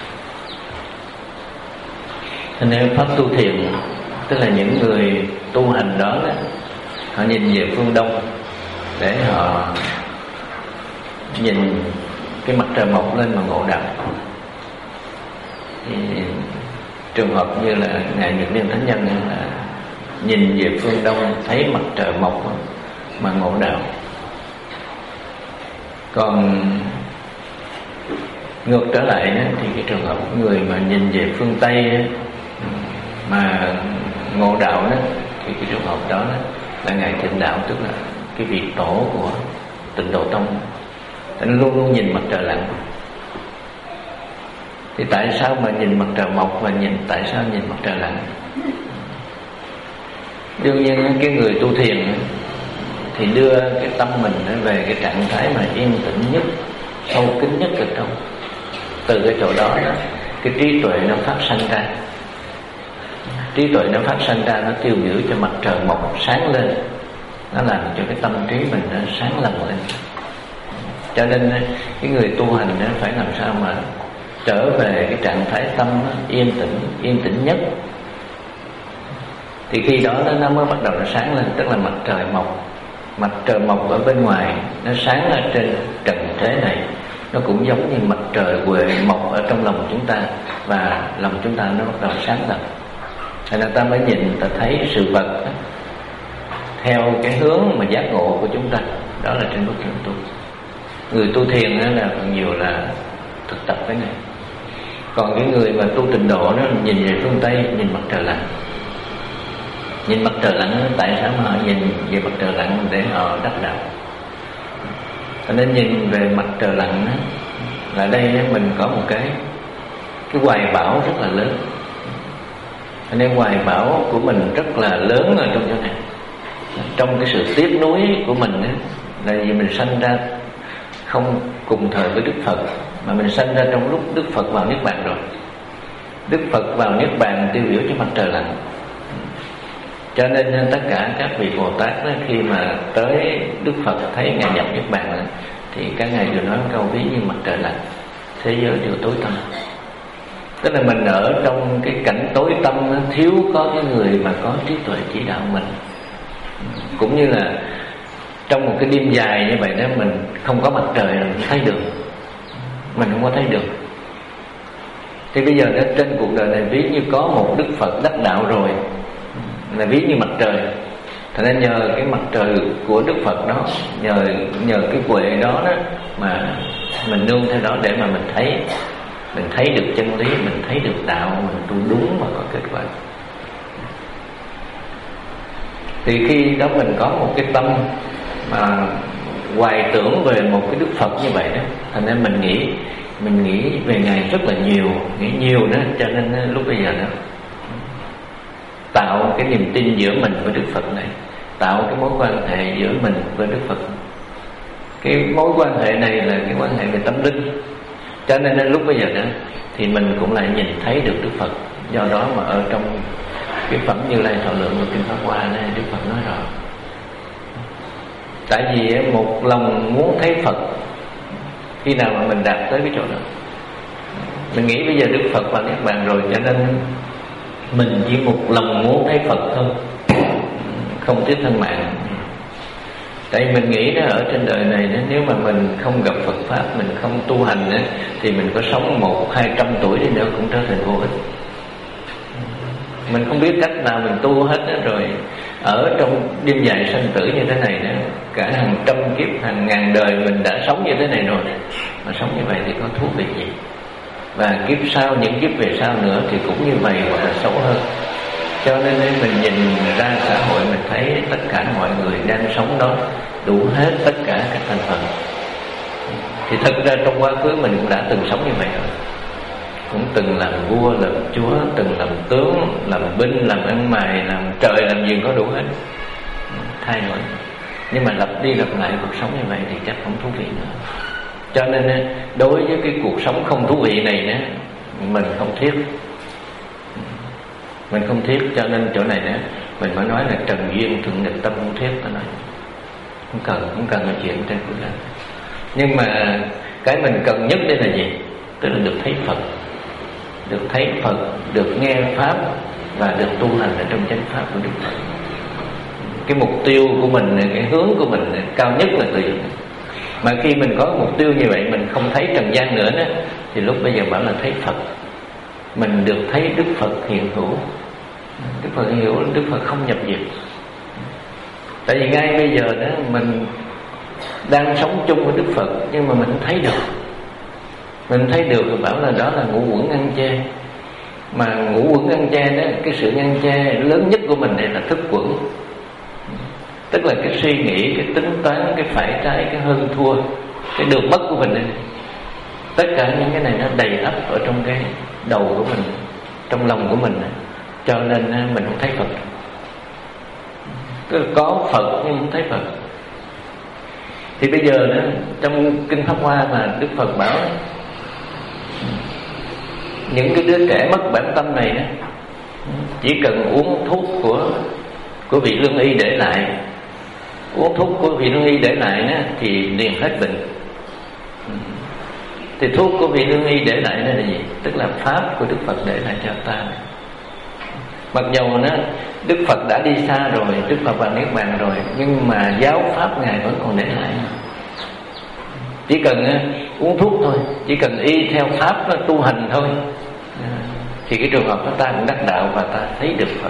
Cho nên pháp tu thiền tức là những người tu hành đó, đó họ nhìn về phương Đông để họ nhìn cái mặt trời mọc lên mà ngộ đạo. Thì trường hợp như là ngài Nhật Liên Thánh Nhân là nhìn về phương Đông thấy mặt trời mọc mà ngộ đạo. Còn ngược trở lại đó, thì cái trường hợp người mà nhìn về phương Tây đó, mà ngộ đạo đó, thì cái trường hợp đó, đó là ngài Thịnh Đạo, tức là cái vị tổ của Tịnh Độ Tông. Anh luôn luôn nhìn mặt trời lặn. Thì tại sao mà nhìn mặt trời mọc và nhìn tại sao nhìn mặt trời lặn? Đương nhiên cái người tu thiền thì đưa cái tâm mình về cái trạng thái mà yên tĩnh nhất, sâu kín nhất ở trong. Từ cái chỗ đó, đó cái trí tuệ nó phát sanh ra. Trí tuệ nó phát sanh ra, nó tiêu biểu cho mặt trời mọc sáng lên, nó làm cho cái tâm trí mình nó sáng lặng lên. Cho nên cái người tu hành nó phải làm sao mà trở về cái trạng thái tâm yên tĩnh, yên tĩnh nhất. Thì khi đó nó mới bắt đầu nó sáng lên, tức là mặt trời mọc. Mặt trời mọc ở bên ngoài nó sáng ở trên trần thế này, nó cũng giống như mặt trời huệ mọc ở trong lòng chúng ta, và lòng chúng ta nó bắt đầu sáng lên. Thành ra ta mới nhìn, ta thấy sự vật đó, theo cái hướng mà giác ngộ của chúng ta. Đó là trên bước đường tu. Người tu thiền đó là phần nhiều là thực tập cái này. Còn cái người mà tu tịnh độ nó nhìn về phương Tây, nhìn mặt trời lặn. Nhìn mặt trời lặn, tại sao mà họ nhìn về mặt trời lặn để họ đắc đạo? Cho nên nhìn về mặt trời lặn đó, là đây mình có một cái cái hoài bão rất là lớn. Nên hoài bão của mình rất là lớn ở trong chỗ này. Trong cái sự tiếc nuối của mình ấy, là vì mình sanh ra không cùng thời với Đức Phật, mà mình sanh ra trong lúc Đức Phật vào Niết Bàn rồi. Đức Phật vào Niết Bàn tiêu biểu cho mặt trời lặn. Cho nên tất cả các vị Bồ Tát đó, khi mà tới Đức Phật thấy Ngài nhập Niết Bàn đó, thì các Ngài đều nói câu ví như mặt trời lặn, thế giới đều tối tăm. Tức là mình ở trong cái cảnh tối tăm đó, thiếu có cái người mà có trí tuệ chỉ đạo mình. Cũng như là trong một cái đêm dài như vậy đó, mình không có mặt trời mình thấy được, mình không có thấy được. Thì bây giờ đó, trên cuộc đời này ví như có một Đức Phật đắc đạo rồi, là ví như mặt trời. Thành ra nhờ cái mặt trời của Đức Phật đó, nhờ nhờ cái huệ đó đó mà mình nương theo đó để mà mình thấy, mình thấy được chân lý, mình thấy được đạo, mình tu đúng và có kết quả. Thì khi đó mình có một cái tâm mà hoài tưởng về một cái Đức Phật như vậy đó, thành ra mình nghĩ mình nghĩ về Ngài rất là nhiều, nghĩ nhiều đó, cho nên lúc bây giờ đó tạo cái niềm tin giữa mình với Đức Phật này, tạo cái mối quan hệ giữa mình với Đức Phật. Cái mối quan hệ này là cái quan hệ về tâm linh, cho nên lúc bây giờ đó thì mình cũng lại nhìn thấy được Đức Phật. Do đó mà ở trong cái phẩm Như Lai Thọ Lượng của Kinh Pháp Hoa này, Đức Phật nói rõ. Tại vì một lòng muốn thấy Phật, khi nào mà mình đạt tới cái chỗ đó, mình nghĩ bây giờ Đức Phật vào Niết Bàn rồi, cho nên mình chỉ một lòng muốn thấy Phật thôi, không tiếc thân mạng. Tại mình nghĩ đó, ở trên đời này đó, nếu mà mình không gặp Phật Pháp, mình không tu hành đó, thì mình có sống một hai trăm tuổi đi nữa cũng trở thành vô ích. Mình không biết cách nào mình tu hết đó, rồi ở trong đêm dài sanh tử như thế này đó, cả hàng trăm kiếp, hàng ngàn đời mình đã sống như thế này rồi, mà sống như vậy thì có thú vị gì? Và kiếp sau, những kiếp về sau nữa thì cũng như vậy hoặc là xấu hơn. Cho nên mình nhìn ra xã hội, mình thấy tất cả mọi người đang sống đó đủ hết tất cả các thành phần. Thì thực ra trong quá khứ mình cũng đã từng sống như vậy rồi, cũng từng làm vua, làm chúa, từng làm tướng, làm binh, làm ăn mày, làm trời, làm gì có đủ hết, thay đổi. Nhưng mà lặp đi lặp lại cuộc sống như vậy thì chắc không thú vị nữa. Cho nên đối với cái cuộc sống không thú vị này đó, mình không thiết, mình không thiết. Cho nên chỗ này đó mình mới nói là trần duyên thượng nghịch tâm không thiết. Tôi nói không cần, không cần nói chuyện trên cuộc đời. Nhưng mà cái mình cần nhất đây là gì? Tức là được thấy Phật, được thấy Phật, được nghe Pháp và được tu hành ở trong chánh Pháp của Đức Phật. Cái mục tiêu của mình, cái hướng của mình cao nhất là từ đó. Mà khi mình có mục tiêu như vậy, mình không thấy trần gian nữa đó, thì lúc bây giờ bảo là thấy Phật. Mình được thấy Đức Phật hiện hữu. Đức Phật hiện hữu, Đức Phật không nhập diệt. Tại vì ngay bây giờ đó mình đang sống chung với Đức Phật, nhưng mà mình không thấy được. Mình thấy được thì bảo là đó là ngũ uẩn ngăn che. Mà ngũ uẩn ngăn che đó, cái sự ngăn che lớn nhất của mình đây là thức uẩn. Tức là cái suy nghĩ, cái tính toán, cái phải trái, cái hơn thua, cái được mất của mình này. Tất cả những cái này nó đầy ắp ở trong cái đầu của mình, trong lòng của mình. Cho nên mình không thấy Phật. Tức là có Phật nhưng không thấy Phật. Thì bây giờ đó, trong Kinh Pháp Hoa mà Đức Phật bảo những cái đứa trẻ mất bản tâm này đó, chỉ cần uống thuốc của của vị lương y để lại, uống thuốc của vị lương y để lại đó, thì liền hết bệnh. Thì thuốc của vị lương y để lại là gì? Tức là Pháp của Đức Phật để lại cho ta. Mặc dầu nó Đức Phật đã đi xa rồi, Đức Phật vào Niết Bàn rồi, nhưng mà giáo Pháp Ngài vẫn còn để lại. Chỉ cần uh, uống thuốc thôi, chỉ cần y theo Pháp uh, tu hành thôi, uh, thì cái trường hợp đó ta cũng đắc đạo và ta thấy được Phật.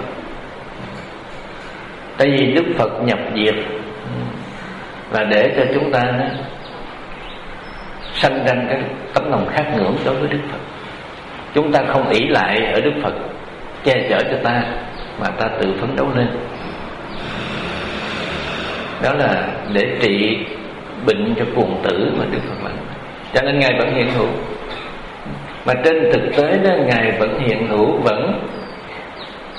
Tại vì Đức Phật nhập diệt là để cho chúng ta uh, sanh ra cái tấm lòng khát ngưỡng đối với Đức Phật. Chúng ta không ỷ lại ở Đức Phật che chở cho ta, mà ta tự phấn đấu lên. Đó là để trị bệnh cho cuồng tử mà Đức Phật làm. Cho nên Ngài vẫn hiện hữu. Mà trên thực tế đó, Ngài vẫn hiện hữu, vẫn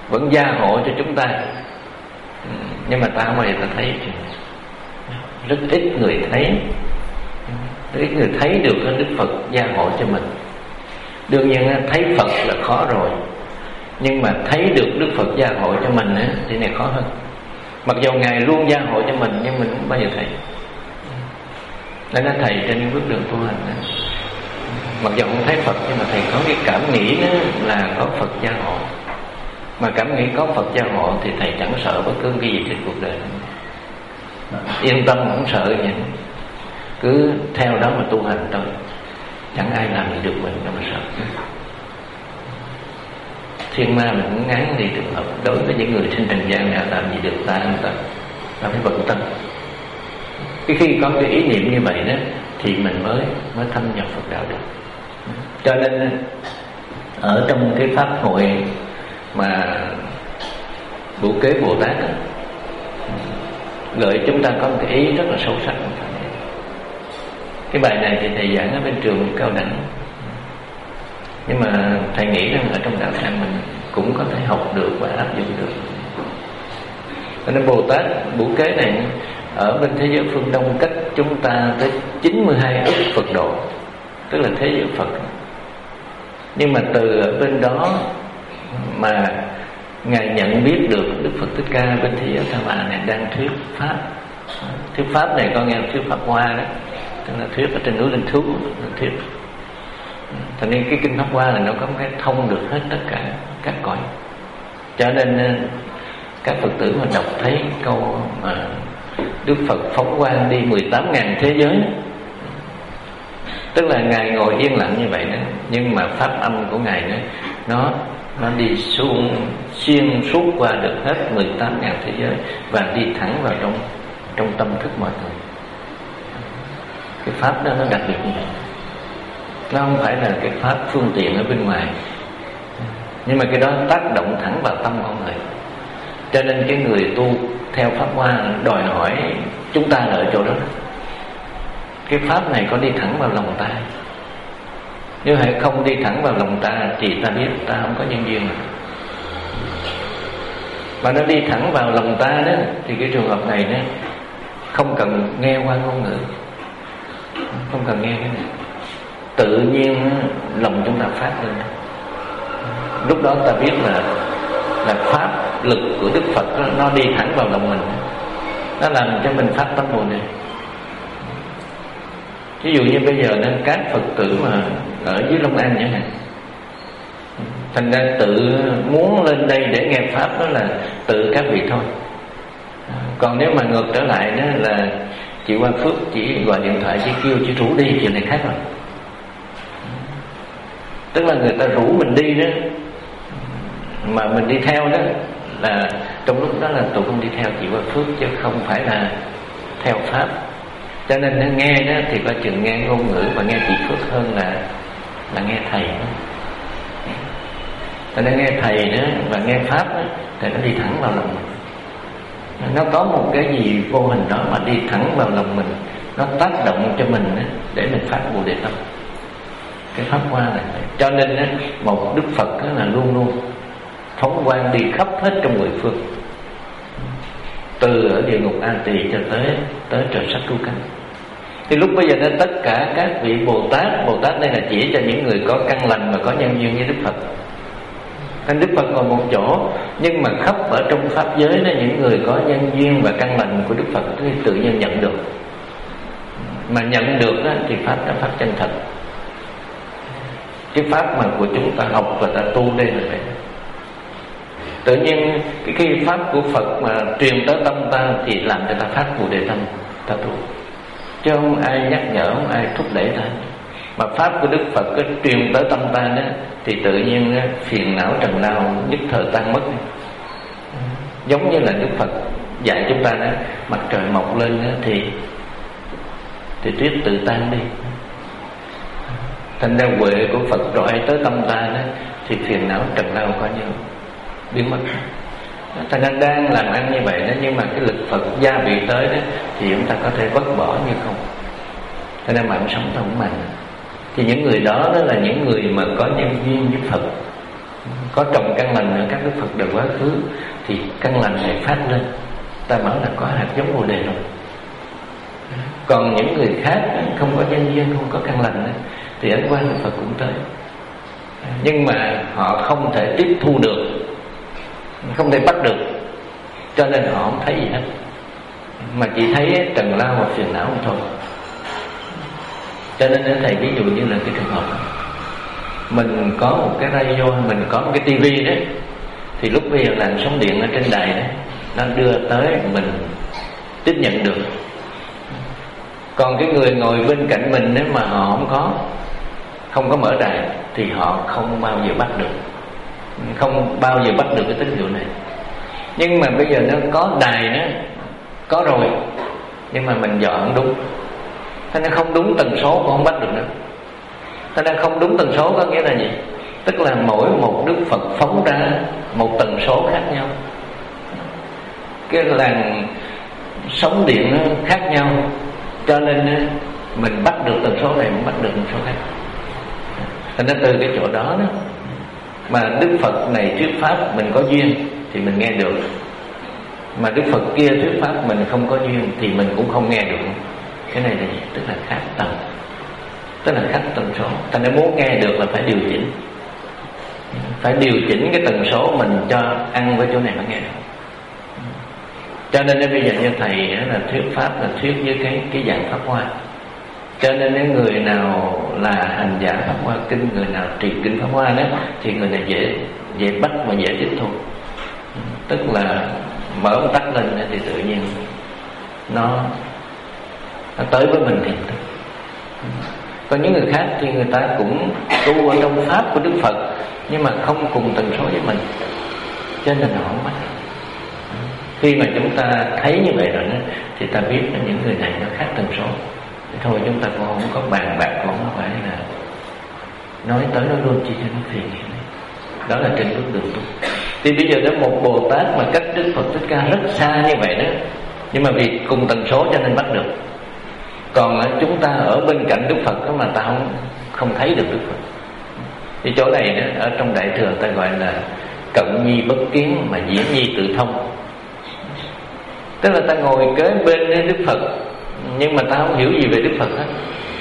vẫn gia hộ cho chúng ta. Nhưng mà ta không bao giờ ta thấy, rất ít người thấy, rất ít người thấy được Đức Phật gia hộ cho mình. Đương nhiên thấy Phật là khó rồi, nhưng mà thấy được Đức Phật gia hộ cho mình thì này khó hơn. Mặc dù Ngài luôn gia hộ cho mình, nhưng mình không bao giờ thấy. Nên nói thầy trên bước đường tu hành đó, mặc dù không thấy Phật, nhưng mà thầy có cái cảm nghĩ đó là có Phật gia hộ. Mà cảm nghĩ có Phật gia hộ thì thầy chẳng sợ bất cứ cái gì trên cuộc đời này. Yên tâm, không sợ gì, cứ theo đó mà tu hành thôi, chẳng ai làm gì được mình, đâu mà sợ. Thiên ma mình cũng ngán đi trường hợp đối với những người trên trần gian này làm gì được ta, ta, ta phải bận tâm. Cái khi có cái ý niệm như vậy đó thì mình mới mới thâm nhập Phật đạo được. Cho nên ở trong cái pháp hội mà Bửu Kế Bồ Tát đó, gợi chúng ta có một cái ý rất là sâu sắc. Cái bài này thì thầy giảng ở bên trường cao đẳng, nhưng mà thầy nghĩ rằng ở trong đạo tràng mình cũng có thể học được và áp dụng được. Cho nên Bồ Tát Bửu Kế này ở bên thế giới phương Đông cách chúng ta tới chín mươi hai ức Phật độ, tức là thế giới Phật. Nhưng mà từ ở bên đó mà Ngài nhận biết được Đức Phật Thích Ca bên thế giới Tha Ma này đang thuyết pháp. Thuyết pháp này có nghe thuyết Pháp Hoa đó, tức là thuyết ở trên núi Linh Thú thuyết. Thành nên cái kinh Pháp Hoa là nó có cái thông được hết tất cả các cõi. Cho nên các Phật tử mà đọc thấy câu mà Đức Phật phóng quang đi mười tám ngàn thế giới, tức là Ngài ngồi yên lặng như vậy đó, nhưng mà pháp âm của Ngài đó, nó nó đi xuống xuyên suốt qua được hết mười tám ngàn thế giới và đi thẳng vào trong trong tâm thức mọi người. Cái pháp đó nó đặc biệt như vậy, nó không phải là cái pháp phương tiện ở bên ngoài, nhưng mà cái đó tác động thẳng vào tâm con người. Cho nên cái người tu theo Pháp Hoa đòi hỏi chúng ta ở chỗ đó, cái pháp này có đi thẳng vào lòng ta. Nếu hãy không đi thẳng vào lòng ta thì ta biết ta không có nhân duyên. Mà nó đi thẳng vào lòng ta đó thì cái trường hợp này đó không cần nghe qua ngôn ngữ, không cần nghe cái này, tự nhiên lòng chúng ta phát lên. Lúc đó ta biết là là pháp lực của Đức Phật đó, nó đi thẳng vào lòng mình, nó làm cho mình phát tâm Bồ Đề. Ví dụ như bây giờ nên các Phật tử mà ở dưới Long An chẳng hạn, thành ra tự muốn lên đây để nghe pháp đó là tự các vị thôi. Còn nếu mà ngược trở lại đó là chị Hoa Phước chỉ gọi điện thoại, chỉ kêu, chỉ rủ đi, chuyện này khác rồi. Tức là người ta rủ mình đi đó, mà mình đi theo đó là trong lúc đó là tụi con đi theo chị Hoa Phước chứ không phải là theo pháp. Cho nên nó nghe đó thì có chừng nghe ngôn ngữ và nghe chị Phước hơn là là nghe thầy đó. Cho nên nghe thầy đó và nghe pháp đó, thì nó đi thẳng vào lòng mình. Nó có một cái gì vô hình đó mà đi thẳng vào lòng mình, nó tác động cho mình đó, để mình phát Bồ Đề tâm. Cái pháp hoa này. Cho nên đó, một Đức Phật đó là luôn luôn phóng quang đi khắp hết trong mười phương, từ ở địa ngục A Tỳ cho tới tới trời sắc cứu cánh. Thì lúc bây giờ nên tất cả các vị Bồ Tát, Bồ Tát đây là chỉ cho những người có căn lành và có nhân duyên với Đức Phật. Nên Đức Phật ngồi một chỗ, nhưng mà khắp ở trong pháp giới đó, những người có nhân duyên và căn lành của Đức Phật thì tự nhiên nhận được. Mà nhận được đó, thì pháp đó pháp chân thật. Cái pháp mà của chúng ta học và ta tu đây là vậy. Tự nhiên cái khi pháp của Phật mà truyền tới tâm ta thì làm cho ta phát Bồ Đề tâm, ta tu. Chứ không ai nhắc nhở, không ai thúc đẩy ta. Mà pháp của Đức Phật cái truyền tới tâm ta đó thì tự nhiên phiền não trần lao nhất thời tan mất. Giống như là Đức Phật dạy chúng ta đó, mặt trời mọc lên đó, thì thì tuyết tự tan đi. Thành ra huệ của Phật rọi tới tâm ta đó thì phiền não trần lao coi như biến mất. Thành ra đang làm ăn như vậy đó, nhưng mà cái lực Phật gia vị tới đó thì chúng ta có thể vứt bỏ như không. Thành ra mạng sống ta cũng mạnh. Thì những người đó đó là những người mà có nhân duyên với Phật. có trồng căn lành ở các đức Phật đời quá khứ thì căn lành này phát lên, ta bảo là có hạt giống Bồ Đề rồi. Còn những người khác không có nhân duyên, không có căn lành thì ánh quang Đức Phật cũng tới, nhưng mà họ không thể tiếp thu được, không thể bắt được, cho nên họ không thấy gì hết, mà chỉ thấy trần lao và phiền não thôi. Cho nên thầy ví dụ như là cái trường hợp mình có một cái radio, mình có một cái tivi đấy, thì lúc bây giờ làn sóng điện ở trên đài đấy nó đưa tới mình tiếp nhận được. Còn cái người ngồi bên cạnh mình nếu mà họ không có không có mở đài thì họ không bao giờ bắt được, không bao giờ bắt được cái tín hiệu này. Nhưng mà bây giờ nó có đài đó, có rồi, nhưng mà mình dọn đúng, thế nên không đúng tần số cũng không bắt được nữa. Thế nên không đúng tần số có nghĩa là gì? Tức là mỗi một Đức Phật phóng ra một tần số khác nhau, cái làn sóng điện nó khác nhau, cho nên mình bắt được tần số này, mình bắt được tần số khác. Thế nên từ cái chỗ đó đó mà Đức Phật này thuyết pháp mình có duyên thì mình nghe được, mà Đức Phật kia thuyết pháp mình không có duyên thì mình cũng không nghe được. Cái này là gì? Tức là khác tầng, tức là khác tần số. Ta nếu muốn nghe được là phải điều chỉnh, phải điều chỉnh cái tần số mình cho ăn với chỗ này mới nghe được. Cho nên đến bây giờ như thầy là thuyết pháp là thuyết với cái cái dạng pháp hoa. Cho nên nếu người nào là hành giả pháp hoa kinh, người nào trì kinh pháp hoa đó, thì người này dễ dễ bắt và dễ tiếp thu. Tức là mở một tắt lên thì tự nhiên nó nó tới với mình liền tức. Còn những người khác thì người ta cũng tu ở trong pháp của Đức Phật, nhưng mà không cùng tần số với mình, cho nên họ không bắt. Khi mà chúng ta thấy như vậy rồi đó, thì ta biết là những người này nó khác tần số. Thì thôi chúng ta cũng không có bàn bạc, cũng không phải là nói tới nói luôn, chỉ cho nó phiền. Đó là trên bước đường tu. Thì bây giờ đó một Bồ Tát mà cách Đức Phật Thích Ca rất xa như vậy đó, nhưng mà vì cùng tần số cho nên bắt được. Còn chúng ta ở bên cạnh Đức Phật đó mà ta không không thấy được Đức Phật. Thì chỗ này đó, ở trong Đại Thừa ta gọi là cận nhi bất kiến mà diễn nhi tự thông. Tức là ta ngồi kế bên Đức Phật, nhưng mà ta không hiểu gì về Đức Phật hết.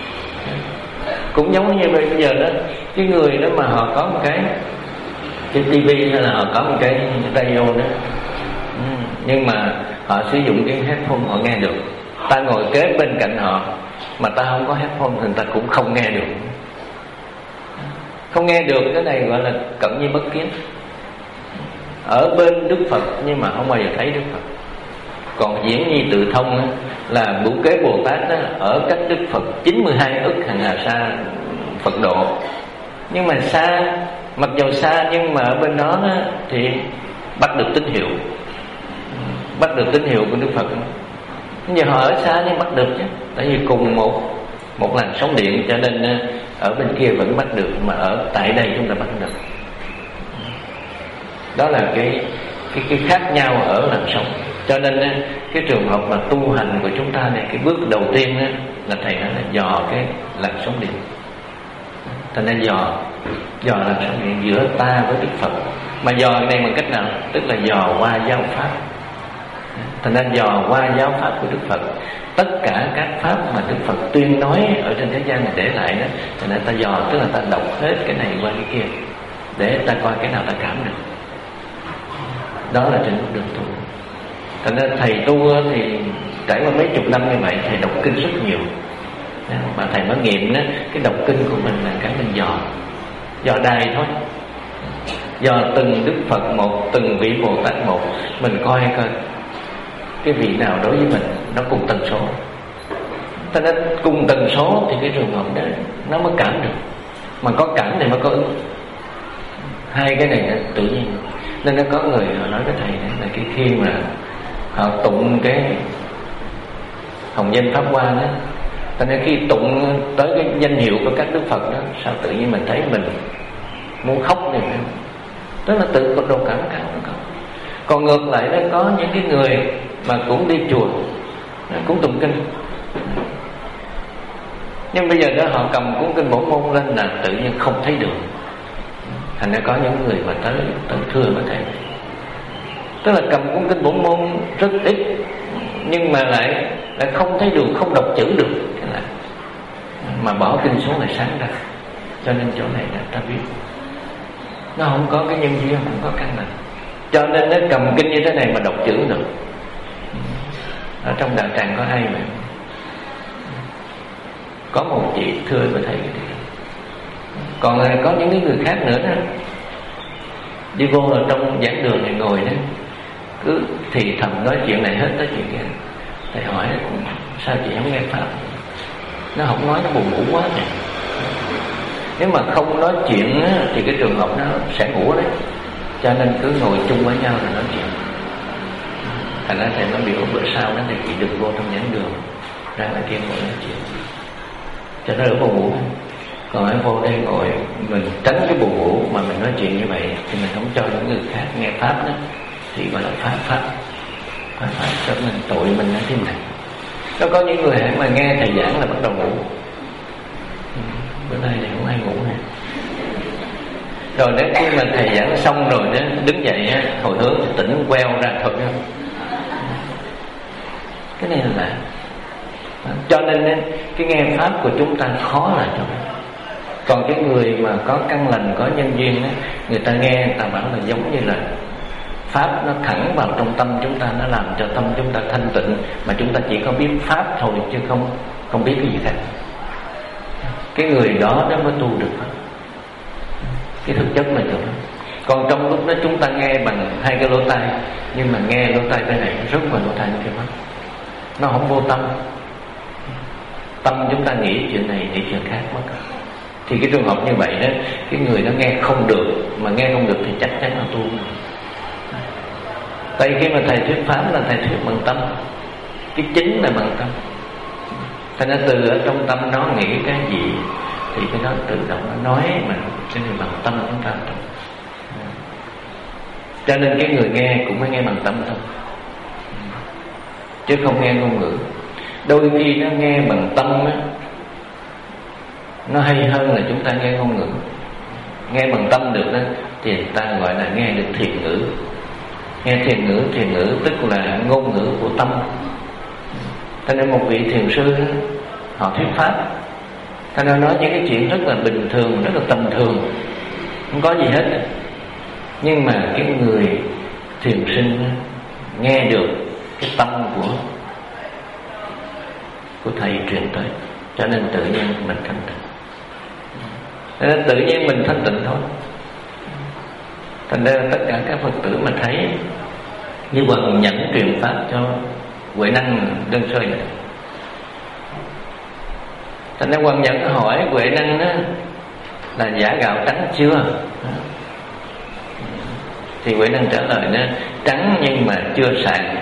Cũng giống như bây giờ đó, cái người đó mà họ có một cái cái tivi hay là họ có một cái radio đó, nhưng mà họ sử dụng cái headphone họ nghe được. Ta ngồi kế bên cạnh họ mà ta không có headphone thì ta cũng không nghe được. Không nghe được, cái này gọi là cận nhi bất kiến. Ở bên Đức Phật nhưng mà không bao giờ thấy Đức Phật. Còn diễn nhi tự thông á, là Bửu Kế Bồ Tát đó, ở cách Đức Phật chín mươi hai ức hàng hà sa Phật độ. Nhưng mà xa, mặc dù xa nhưng mà ở bên đó, đó thì bắt được tín hiệu, bắt được tín hiệu của Đức Phật. Bây giờ họ ở xa nhưng bắt được chứ, tại vì cùng một một làn sóng điện, cho nên ở bên kia vẫn bắt được, mà ở tại đây chúng ta bắt được. Đó là cái cái cái khác nhau ở làn sóng. Cho nên cái trường hợp mà tu hành của chúng ta này, cái bước đầu tiên là thầy nói là dò cái làn sóng điện. Thành ra dò dò làn sóng điện giữa ta với Đức Phật. Mà dò cái này bằng cách nào? Tức là dò qua giáo pháp. Thành ra dò qua giáo pháp của Đức Phật. Tất cả các pháp mà Đức Phật tuyên nói ở trên thế gian này để lại đó, thành ra ta dò, tức là ta đọc hết cái này qua cái kia, để ta coi cái nào ta cảm được. Đó là trên bước đường tu. Thành ra thầy tu thì trải qua mấy chục năm như vậy, thầy đọc kinh rất nhiều. Mà thầy mới nghiệm đó, cái đọc kinh của mình là cái mình dò dò đài thôi, dò từng Đức Phật một, từng vị Bồ Tát một. Mình coi coi cái vị nào đối với mình nó cùng tần số. Cho nên cùng tần số thì cái trường hợp đó nó mới cảm được. Mà có cảm thì mới có ứng. Hai cái này là tự nhiên. Nên nó có người họ nói với thầy là cái khi mà họ tụng cái hồng danh pháp hoa đó, cho nên khi tụng tới cái danh hiệu của các Đức Phật đó, sao tự nhiên mình thấy mình muốn khóc này, tức là tự có đồ cảm cao nó có. Còn ngược lại đó, có những cái người mà cũng đi chùa, cũng tụng kinh, nhưng bây giờ đó họ cầm cuốn kinh Bổn Môn lên là tự nhiên không thấy đường. Thành ra có những người mà tới tới thưa với thầy, tức là cầm cuốn kinh Bổn Môn rất ít, nhưng mà lại lại không thấy đường, không đọc chữ được, là mà bỏ kinh xuống là sáng ra. Cho nên chỗ này là ta biết nó không có cái nhân duyên, không có căn lành, cho nên nó cầm kinh như thế này mà đọc chữ được. Ở trong đạo tràng có ai mà có một chị thưa với thầy, còn có những cái người khác nữa đó, đi vô ở trong giảng đường này ngồi đó, cứ thì thầm nói chuyện này hết tới chuyện kia. Thầy hỏi sao chị không nghe pháp? Nó không nói, nó buồn ngủ quá này. Nếu mà không nói chuyện á, thì cái trường hợp nó sẽ ngủ đấy. Cho nên cứ ngồi chung với nhau rồi nói chuyện. Thành ra thầy nói biểu bữa sau đó thì chị đừng vô trong giảng đường, ra ngoài kia ngồi nói chuyện cho nó đỡ buồn ngủ. Còn ở vô đây ngồi mình tránh cái buồn ngủ mà mình nói chuyện như vậy thì mình không cho những người khác nghe pháp đó, thì gọi là pháp pháp pháp pháp cho mình tội mình nó thế này. Nó có những người hãy mà nghe thầy giảng là bắt đầu ngủ. Bữa nay thì không ai ngủ nè. Rồi đến khi mà thầy giảng xong rồi đó, đứng dậy á, hồi hướng tỉnh queo ra thôi. Cái này là cho nên cái nghe pháp của chúng ta khó là chỗ. Còn cái người mà có căn lành, có nhân duyên á, người ta nghe người ta bảo là giống như là pháp nó thẳng vào trong tâm chúng ta, nó làm cho tâm chúng ta thanh tịnh, mà chúng ta chỉ có biết pháp thôi chứ không không biết cái gì khác. Cái người đó nó mới tu được. Cái thực chất là chỗ đó. Còn trong lúc đó chúng ta nghe bằng hai cái lỗ tai, nhưng mà nghe lỗ tai cái này rất là lỗ tai cái mắt, nó không vô tâm. Tâm chúng ta nghĩ chuyện này nghĩ chuyện khác mất. Thì cái trường hợp như vậy đó, cái người nó nghe không được, mà nghe không được thì chắc chắn là tu. Tại khi mà thầy thuyết pháp là thầy thuyết bằng tâm, cái chính là bằng tâm. Thành ra từ ở trong tâm nó nghĩ cái gì thì cái đó tự động nó nói, mà cái này bằng tâm chúng ta. Cho nên cái người nghe cũng phải nghe bằng tâm thôi, chứ không nghe ngôn ngữ. Đôi khi nó nghe bằng tâm á, nó hay hơn là chúng ta nghe ngôn ngữ. Nghe bằng tâm được đó thì người ta gọi là nghe được thiền ngữ. Nghe thiền ngữ, thiền ngữ tức là ngôn ngữ của tâm. Cho nên một vị thiền sư đó, họ thuyết pháp, ta nói nói những cái chuyện rất là bình thường, rất là tầm thường, không có gì hết. Nhưng mà cái người thiền sinh đó, nghe được cái tâm của của thầy truyền tới, cho nên tự nhiên mình thanh tịnh. Cho nên tự nhiên mình thanh tịnh thôi. Thành ra tất cả các Phật tử mà thấy như Hoàng Nhẫn truyền pháp cho Huệ Năng đơn sơ này. Thành ra Hoàng Nhẫn hỏi Huệ Năng đó, là giả gạo trắng chưa? Thì Huệ Năng trả lời đó, trắng nhưng mà chưa sàn.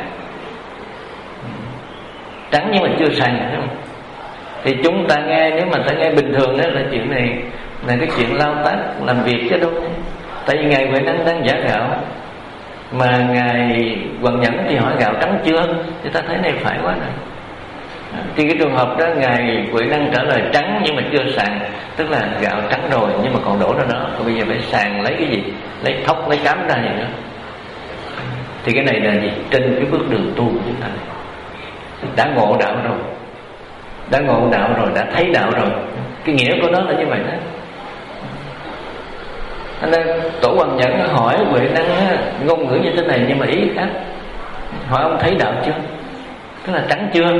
Trắng nhưng mà chưa sàn, thấy không? Thì chúng ta nghe, nếu mà ta nghe bình thường đó là chuyện này là cái chuyện lao tác làm việc chứ đâu. Tại vì ngài Huệ Năng đang giả gạo, mà ngài Hoàng Nhẫn thì hỏi gạo trắng chưa, thì ta thấy này phải quá rồi. Thì cái trường hợp đó ngài Huệ Năng trả lời trắng nhưng mà chưa sàn, tức là gạo trắng rồi nhưng mà còn đổ ra đó, còn bây giờ phải sàn lấy cái gì, lấy thóc, lấy cám ra gì nữa. Thì cái này là gì? Trên cái bước đường tu của chúng ta này, đã ngộ đạo rồi, đã ngộ đạo rồi, đã thấy đạo rồi. Cái nghĩa của nó là như vậy đó. Nên Tổ Hoàng Nhẫn hỏi Huệ Năng ngôn ngữ như thế này nhưng mà ý khác. Hỏi ông thấy đạo chưa? Tức là trắng chưa?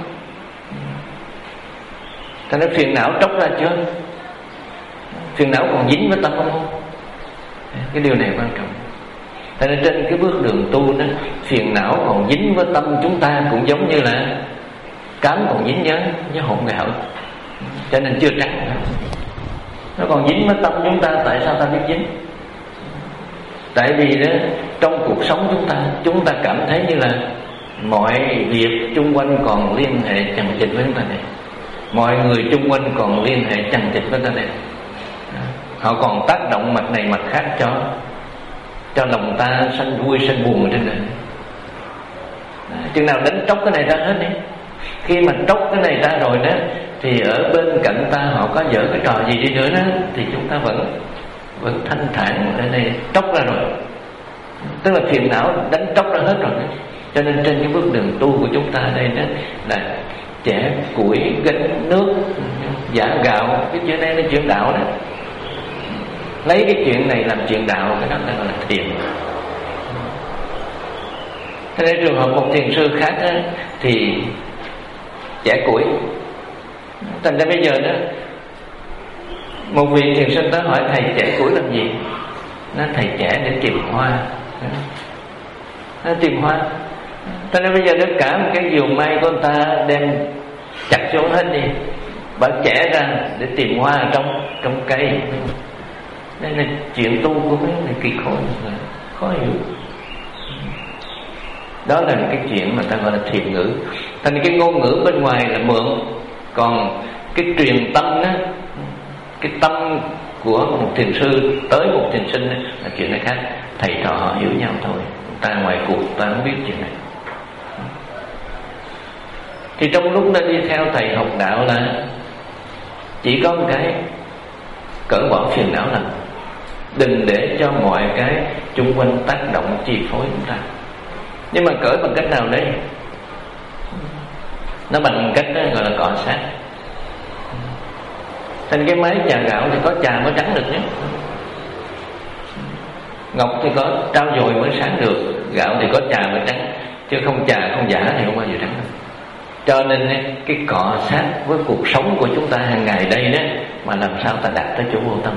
Thành ra phiền não tróc ra chưa? Phiền não còn dính với tâm không? Cái điều này quan trọng. Thành ra trên cái bước đường tu đó, phiền não còn dính với tâm chúng ta cũng giống như là cám còn dính với, với hỗn gạo, cho nên chưa trắng. Nó còn dính với tâm chúng ta. Tại sao ta biết dính? Tại vì đó, trong cuộc sống chúng ta, chúng ta cảm thấy như là mọi việc chung quanh còn liên hệ chằng chịt với chúng ta này, mọi người chung quanh còn liên hệ chằng chịt với ta này. Họ còn tác động mặt này mặt khác cho cho lòng ta sanh vui sanh buồn ở trên này. Chừng nào đánh tróc cái này ra hết đi. Khi mà tróc cái này ra rồi đó, thì ở bên cạnh ta họ có dở cái trò gì đi nữa đó, thì chúng ta vẫn vẫn thanh thản ở đây tróc ra rồi, tức là phiền não đánh tróc ra hết rồi. Cho nên trên cái bước đường tu của chúng ta đây đó là chẻ củi gánh nước giả gạo, cái chuyện này là chuyện đạo đó. Lấy cái chuyện này làm chuyện đạo, cái đó là gọi là thiền. Thế nên trường hợp một thiền sư khác đó, thì chẻ củi. Thành ra bây giờ đó, một vị thiền sinh tới hỏi thầy chẻ củi làm gì? Nó thầy chẻ để tìm hoa. Nó tìm hoa. Thế nên bây giờ tất cả một cái vườn mai của người ta đem chặt xuống hết đi, bà chẻ ra để tìm hoa trong trong cây. Đây là chuyện tu của mấy người kỳ khổ, khó hiểu. Đó là cái chuyện mà ta gọi là thiền ngữ. Thành cái ngôn ngữ bên ngoài là mượn, còn cái truyền tâm đó, cái tâm của một thiền sư tới một thiền sinh đó, là chuyện này khác. Thầy trò họ hiểu nhau thôi, ta ngoài cuộc ta không biết chuyện này. Thì trong lúc nó đi theo thầy học đạo là chỉ có một cái cởi bỏ phiền não, là đừng để cho mọi cái chung quanh tác động chi phối chúng ta. Nhưng mà cởi bằng cách nào đây? Nó bằng cách đó gọi là cọ sát. Thành cái máy chà gạo thì có chà mới trắng được nhé. Ngọc thì có trao dồi mới sáng được, gạo thì có trà mới trắng, chứ không trà không giả thì không bao giờ trắng được. Cho nên cái cọ sát với cuộc sống của chúng ta hàng ngày đây đó, mà làm sao ta đạt tới chỗ vô tâm.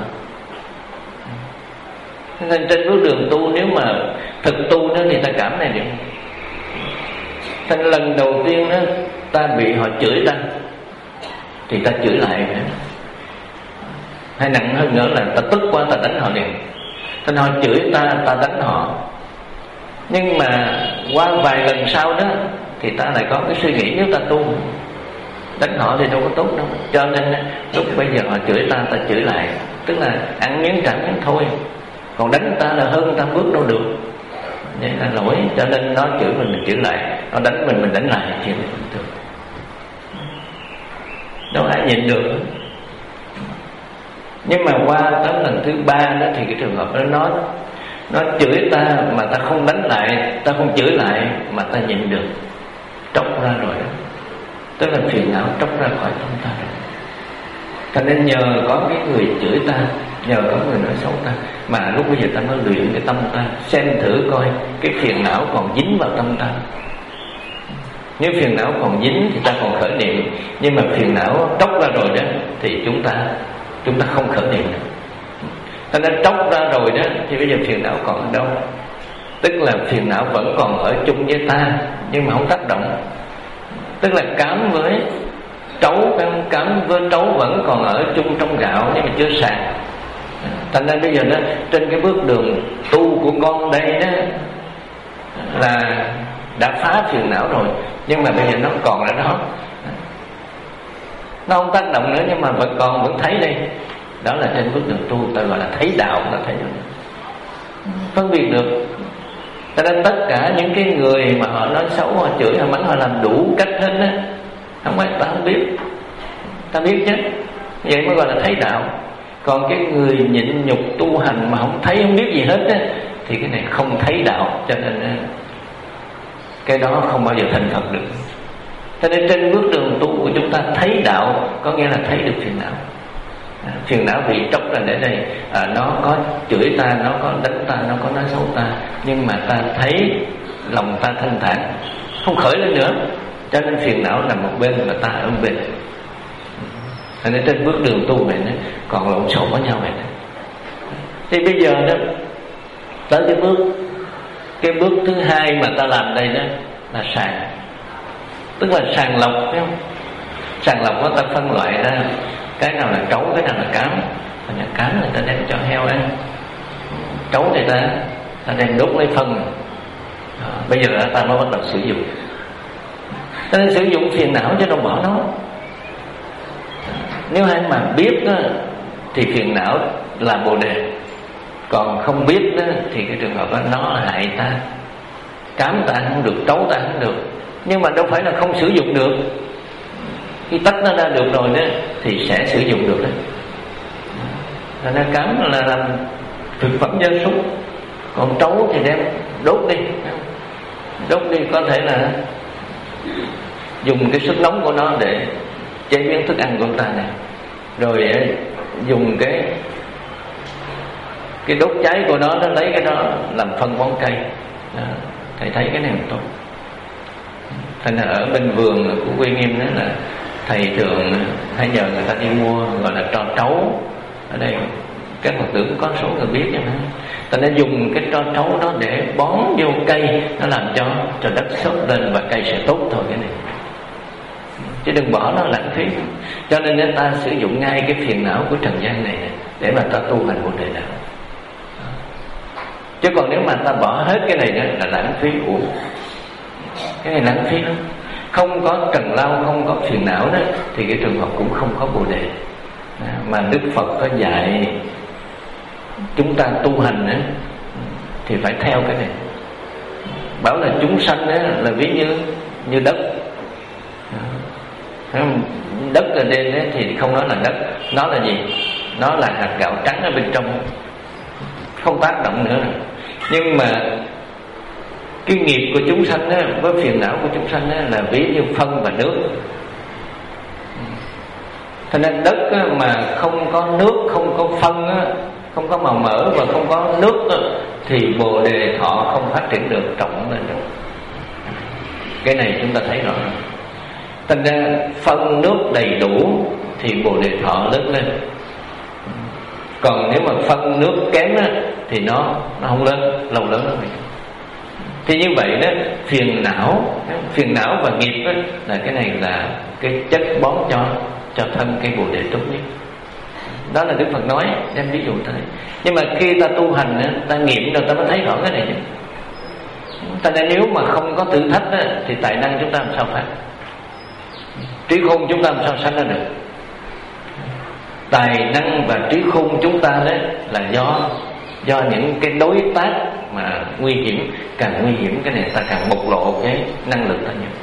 Nên trên bước đường tu, nếu mà thực tu đó thì ta cảm này được. Thành lần đầu tiên đó ta bị họ chửi ta thì ta chửi lại nữa. Hay nặng hơn nữa là ta tức quá ta đánh họ liền. Thành họ chửi ta, ta đánh họ. Nhưng mà qua vài lần sau đó thì ta lại có cái suy nghĩ, nếu ta tu đánh họ thì đâu có tốt đâu. Cho nên lúc bây giờ họ chửi ta, ta chửi lại. Tức là ăn miếng trả miếng thôi. Còn đánh ta là hơn ta bước đâu được. Vậy là lỗi. Cho nên nó chửi mình, mình chửi lại. Nó đánh mình, mình đánh lại. Chuyện này bình thường. Đâu ai nhịn được. Nhưng mà qua tới lần thứ ba đó thì cái trường hợp đó nó nó chửi ta mà ta không đánh lại, ta không chửi lại mà ta nhịn được, tróc ra rồi đó. Tức là phiền não tróc ra khỏi tâm ta rồi. Cho nên nhờ có cái người chửi ta, nhờ có người nói xấu ta, mà lúc bây giờ ta mới luyện cái tâm ta, xem thử coi cái phiền não còn dính vào tâm ta. Nếu phiền não còn dính thì ta còn khởi niệm, nhưng mà phiền não tróc ra rồi đó thì chúng ta chúng ta không khởi niệm nữa. Cho nên tróc ra rồi đó thì bây giờ phiền não còn ở đâu? Tức là phiền não vẫn còn ở chung với ta, nhưng mà không tác động. Tức là cám với trấu, cám với trấu vẫn còn ở chung trong gạo nhưng mà chưa sạc. Thành ra bây giờ đó, trên cái bước đường tu của con đây đó là đã phá phiền não rồi, nhưng mà bây giờ nó còn ở đó. Nó không tác động nữa nhưng mà vẫn còn, vẫn thấy đây. Đó là trên bước đường tu ta gọi là thấy đạo, là thấy được, phân biệt được. Cho nên tất cả những cái người mà họ nói xấu, họ chửi, họ mắng, họ làm đủ cách hết á, không phải ta không biết, ta biết chứ. Vậy mới gọi là thấy đạo. Còn cái người nhịn nhục tu hành mà không thấy, không biết gì hết á, thì cái này không thấy đạo. Cho nên cái đó không bao giờ thành thật được. Cho nên trên bước đường tu của chúng ta thấy đạo có nghĩa là thấy được phiền não. À, phiền não bị tróc ra để đây, à, nó có chửi ta, nó có đánh ta, nó có nói xấu ta, nhưng mà ta thấy lòng ta thanh thản, không khởi lên nữa. Cho nên phiền não nằm một bên và ta ở một bên. Cho nên trên bước đường tu này nó còn lộn xộn với nhau vậy đó. Thì bây giờ đó tới cái bước cái bước thứ hai mà ta làm đây đó là sàng. Tức là sàng lọc, thấy không? Sàng lọc đó ta phân loại ra cái nào là trấu, cái nào là cám. Còn là cám người ta đem cho heo ăn, trấu thì ta ta đem đốt lấy phân. À, bây giờ ta mới bắt đầu sử dụng. Ta nên sử dụng phiền não chứ đâu bỏ nó. Nếu ai mà biết đó, thì phiền não là bồ đề. Còn không biết đó, thì cái trường hợp đó nó hại ta. Cám ta không được, trấu ta không được. Nhưng mà đâu phải là không sử dụng được. Khi tách nó ra được rồi đó thì sẽ sử dụng được đó. Thành ra cám là làm thực phẩm gia súc, còn trấu thì đem đốt đi, đốt đi có thể là dùng cái sức nóng của nó để chế biến thức ăn của chúng ta này, rồi dùng cái cái đốt cháy của nó, nó lấy cái đó làm phân bón cây. Đó, thầy thấy cái này là tốt. Thành ra ở bên vườn của Quy Nghiêm đó là thầy thường hay nhờ người ta đi mua gọi là tro trấu. Ở đây các Phật tử có số người biết cho nó. Ta nên dùng cái tro trấu đó để bón vô cây, nó làm cho cho đất xốp lên và cây sẽ tốt thôi cái này. Chứ đừng bỏ nó lãng phí. Cho nên người ta sử dụng ngay cái phiền não của trần gian này để mà ta tu hành Bồ Đề đạo. Chứ còn nếu mà ta bỏ hết cái này đó là lãng phí. Ủa, cái này lãng phí lắm. Không có trần lao, không có phiền não đó thì cái trường hợp cũng không có Bồ Đề. Mà Đức Phật có dạy chúng ta tu hành đó, thì phải theo cái này. Bảo là chúng sanh đó là ví như như đất. Đất ở đây đó thì không nói là đất, nó là gì? Nó là hạt gạo trắng ở bên trong, không tác động nữa. Nhưng mà cái nghiệp của chúng sanh đó, với phiền não của chúng sanh đó, là ví như phân và nước. Cho nên đất mà không có nước, không có phân, không có màu mỡ và không có nước thì Bồ Đề thọ không phát triển được, trọng lên được. Cái này chúng ta thấy rõ. Thành ra phân nước đầy đủ thì Bồ Đề thọ lớn lên. Còn nếu mà phân nước kém á, thì nó nó không lớn, lâu lớn lắm. Thì như vậy đó, phiền não, phiền não và nghiệp đó, là cái này là cái chất bón cho cho thân cây Bồ Đề tốt nhất. Đó là Đức Phật nói, đem ví dụ tới. Nhưng mà khi ta tu hành, ta nghiệm rồi ta mới thấy rõ cái này. Ta nên nếu mà không có thử thách đó, thì tài năng chúng ta làm sao phát? Trí khôn chúng ta làm sao sanh ra được? Tài năng và trí khôn chúng ta đấy là do do những cái đối tác mà nguy hiểm. Càng nguy hiểm cái này ta càng bộc lộ cái năng lực ta nhiều.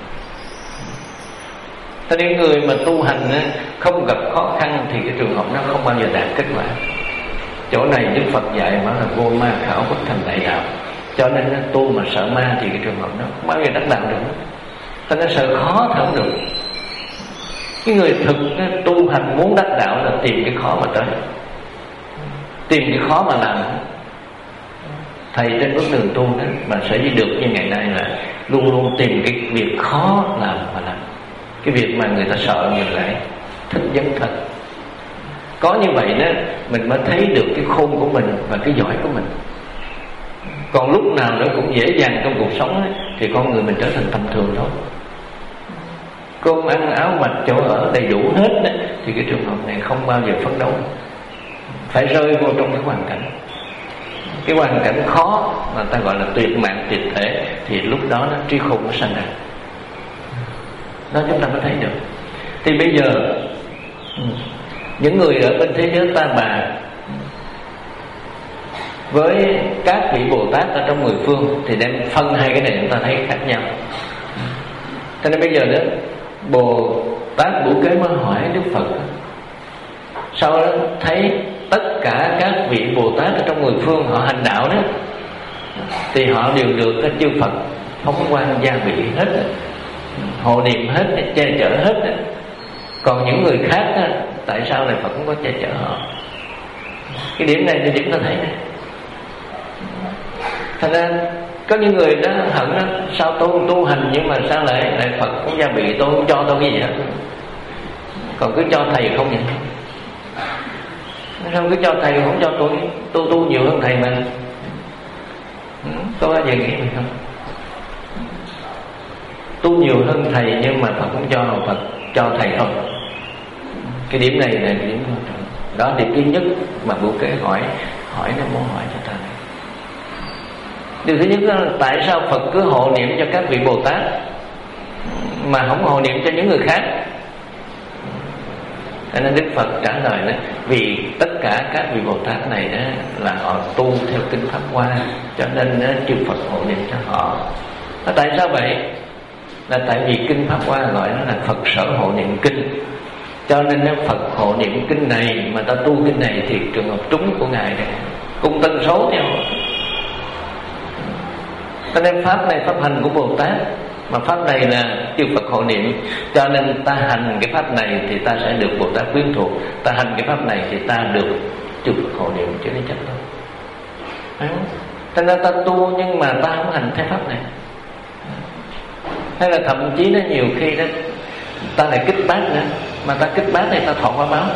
Ta đến người mà tu hành không gặp khó khăn thì cái trường hợp nó không bao giờ đạt kết quả. Chỗ này Đức Phật dạy mà là vô ma khảo bất thành đại đạo. Cho nên tu mà sợ ma thì cái trường hợp nó không bao giờ đắc đạo được. Ta nó sợ khó thì không được. Cái người thực tu hành muốn đắc đạo là tìm cái khó mà tới, tìm cái khó mà làm. Thầy trên bước đường tu đó mà sẽ đi được như ngày nay là luôn luôn tìm cái việc khó làm mà làm. Cái việc mà người ta sợ người lại thích dấn thân. Có như vậy đó mình mới thấy được cái khôn của mình và cái giỏi của mình. Còn lúc nào nó cũng dễ dàng trong cuộc sống ấy, thì con người mình trở thành tầm thường thôi. Cơm ăn áo mặc chỗ ở đầy đủ hết đó, thì cái trường hợp này không bao giờ phấn đấu. Phải rơi vô trong cái hoàn cảnh, cái hoàn cảnh khó mà ta gọi là tuyệt mạng tuyệt thể, thì lúc đó nó trí khôn nó sanh ra. Đó chúng ta mới thấy được. Thì bây giờ những người ở bên thế giới ta bà với các vị Bồ Tát ở trong mười phương thì đem phân hai cái này chúng ta thấy khác nhau. Cho nên bây giờ đó Bồ Tát Bửu Kế mới hỏi Đức Phật, sau đó thấy tất cả các vị Bồ Tát ở trong mười phương họ hành đạo đó, thì họ đều được các chư Phật phóng quang gia vị hết, hộ niệm hết, che chở hết. Còn những người khác đó, tại sao lại Phật không có che chở họ? Cái điểm này thì chúng ta thấy này. Thành ra có những người đó hận đó, sao tôi tu hành nhưng mà sao lại lại Phật cũng gia vị tôi, không cho tôi cái gì hết, còn cứ cho thầy không vậy? Sao cứ cho thầy không cho tôi? Tôi tu nhiều hơn thầy mà. Có bao giờ nghĩ vậy không? Tu nhiều hơn thầy nhưng mà Phật cũng cho Phật cho thầy không? Cái điểm này là điểm quan trọng. Đó là điểm thứ nhất mà Bửu Kế hỏi hỏi nó muốn hỏi cho ta. Điều thứ nhất là tại sao Phật cứ hộ niệm cho các vị Bồ Tát mà không hộ niệm cho những người khác? Cho nên Đức Phật trả lời đó, vì tất cả các vị Bồ Tát này đó là họ tu theo kinh Pháp Hoa, cho nên đó, chư Phật hộ niệm cho họ. Đó, tại sao vậy? Là tại vì kinh Pháp Hoa gọi nó là Phật sở hộ niệm kinh. Cho nên nếu Phật hộ niệm kinh này mà ta tu kinh này thì trường hợp trúng của Ngài này, cùng tần số theo. Cho nên pháp này pháp hành của Bồ Tát, mà pháp này là chư Phật hộ niệm, cho nên ta hành cái pháp này thì ta sẽ được Bồ Tát quyến thuộc, ta hành cái pháp này thì ta được chư Phật hộ niệm, chứ nó chắc đâu. Phải không? Cho nên ta tu nhưng mà ta không hành theo pháp này. Hay là thậm chí nó nhiều khi đó ta lại kích bác nữa, mà ta kích bác thì ta thọ quả báo.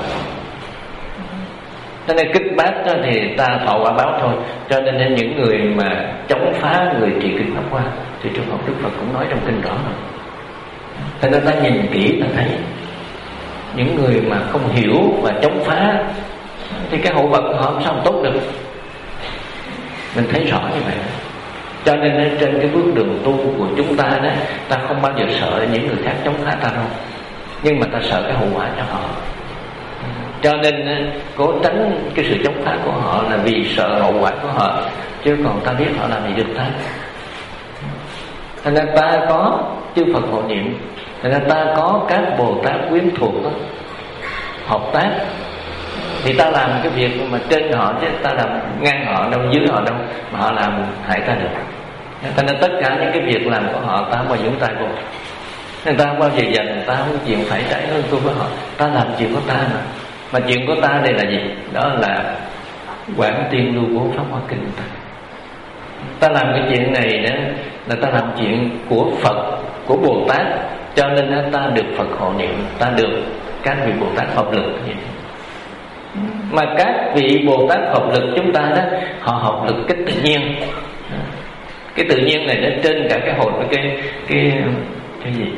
Cho nên kích bác thì ta thọ quả báo thôi. Cho nên những người mà chống phá người trì kinh Pháp Hoa thì trường hợp Đức Phật cũng nói trong kinh rõ rồi. Cho nên ta nhìn kỹ ta thấy những người mà không hiểu và chống phá thì cái hậu vật của họ sao không tốt được. Mình thấy rõ như vậy. Cho nên trên cái bước đường tu của chúng ta đó, ta không bao giờ sợ những người khác chống phá ta đâu, nhưng mà ta sợ cái hậu quả cho họ. Cho nên cố tránh cái sự chống phá của họ là vì sợ hậu quả của họ, chứ còn ta biết họ làm gì được ta. Thành ra ta có chư Phật hộ niệm, thành ra ta có các Bồ Tát quyến thuộc đó, hợp tác, thì ta làm cái việc mà trên họ chứ ta làm ngang họ đâu, dưới họ đâu, mà họ làm hại ta được. Thành ra tất cả những cái việc làm của họ ta không bao giờ nhúng tay vô. Người ta không bao giờ dành, người ta không chuyện phải trái hơn tôi với họ. Ta làm chuyện của ta mà. Mà chuyện của ta đây là gì? Đó là Quảng Tiên Lưu Bố Pháp Hoa Kinh ta. Ta làm cái chuyện này đó là ta làm chuyện của Phật, của Bồ Tát, cho nên ta được Phật hộ niệm, ta được các vị Bồ Tát hợp lực. Mà các vị Bồ Tát hợp lực chúng ta đó, họ hợp lực cái tự nhiên. Cái tự nhiên này nó trên cả cái hồn, cái cái cái gì?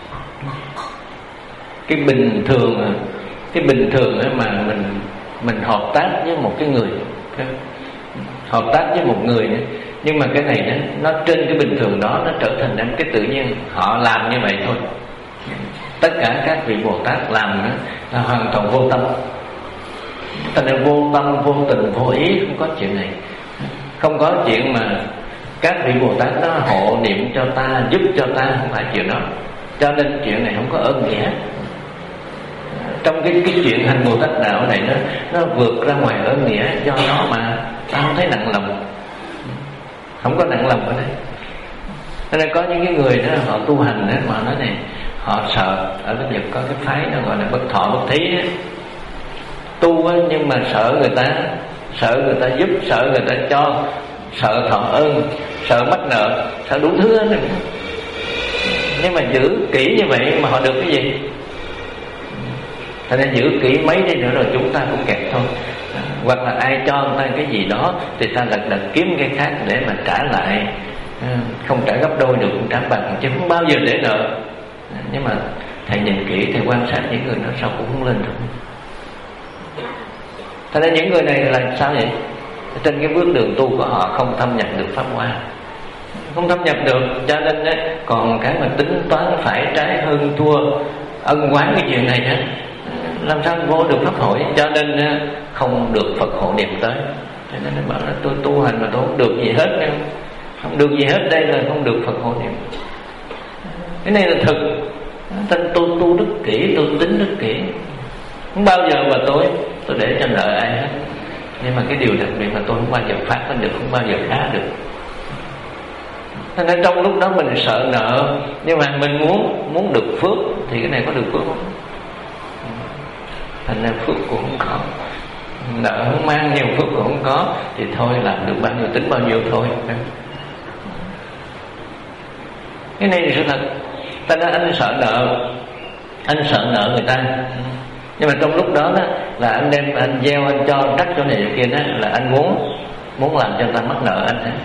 Cái bình thường, cái bình thường mà mình mình hợp tác với một cái người, hợp tác với một người nữa. Nhưng mà cái này nó, nó trên cái bình thường đó nó trở thành đến cái tự nhiên. Họ làm như vậy thôi. Tất cả các vị Bồ Tát làm đó là hoàn toàn vô tâm. Thành ra vô tâm, vô tình, vô ý, không có chuyện này. Không có chuyện mà các vị Bồ Tát nó hộ niệm cho ta, giúp cho ta, không phải chuyện đó. Cho nên chuyện này không có ơn nghĩa. Trong cái, cái chuyện hành Bồ Tát đạo này nó, nó vượt ra ngoài ơn nghĩa, do nó mà ta không thấy nặng lòng. Không có nặng lòng ở đây. Cho nên có những cái người đó họ tu hành đó, mà nói này họ sợ. Ở cái Nhật có cái phái nó gọi là bất thọ bất thí đó. Tu á, nhưng mà sợ người ta, sợ người ta giúp, sợ người ta cho, sợ thọ ơn, sợ mắc nợ, sợ đủ thứ hết. Nhưng mà giữ kỹ như vậy mà họ được cái gì? Thành ra giữ kỹ mấy đi nữa rồi chúng ta cũng kẹt thôi. Hoặc là ai cho người ta cái gì đó thì ta lật đật kiếm cái khác để mà trả lại. Không trả gấp đôi được cũng trả bằng, chứ không bao giờ để nợ. Nhưng mà thầy nhìn kỹ, thầy quan sát những người đó sao cũng không lên được. Thành ra những người này là sao vậy? Trên cái bước đường tu của họ không thâm nhập được Pháp Hoa, không thâm nhập được, cho nên đó, còn cái mà tính toán phải trái hơn thua ân oán cái chuyện này đó, làm sao vô được pháp hội. Cho nên không được Phật hộ niệm tới. Cho nên nó bảo là tôi tu hành mà tôi không được gì hết đâu. Không được gì hết đây là không được Phật hộ niệm. Cái này là thực. Tên tôi tu rất kỹ, tôi tính rất kỹ, không bao giờ mà tôi tôi để cho nợ ai hết. Nhưng mà cái điều đặc biệt mà tôi không bao giờ phát ra được, không bao giờ khá được. Thế nên trong lúc đó mình sợ nợ, nhưng mà mình muốn muốn được phước thì cái này có được phước không? Thành ra phước cũng không có, nợ không mang nhiều phước cũng không có, thì thôi làm được bao nhiêu tính bao nhiêu thôi. Cái này là sự thật. Thành ra anh sợ nợ, anh sợ nợ người ta, nhưng mà trong lúc đó, đó là anh đem anh gieo, anh cho trắc chỗ này chỗ kia đó, là anh muốn muốn làm cho người ta mắc nợ anh đó.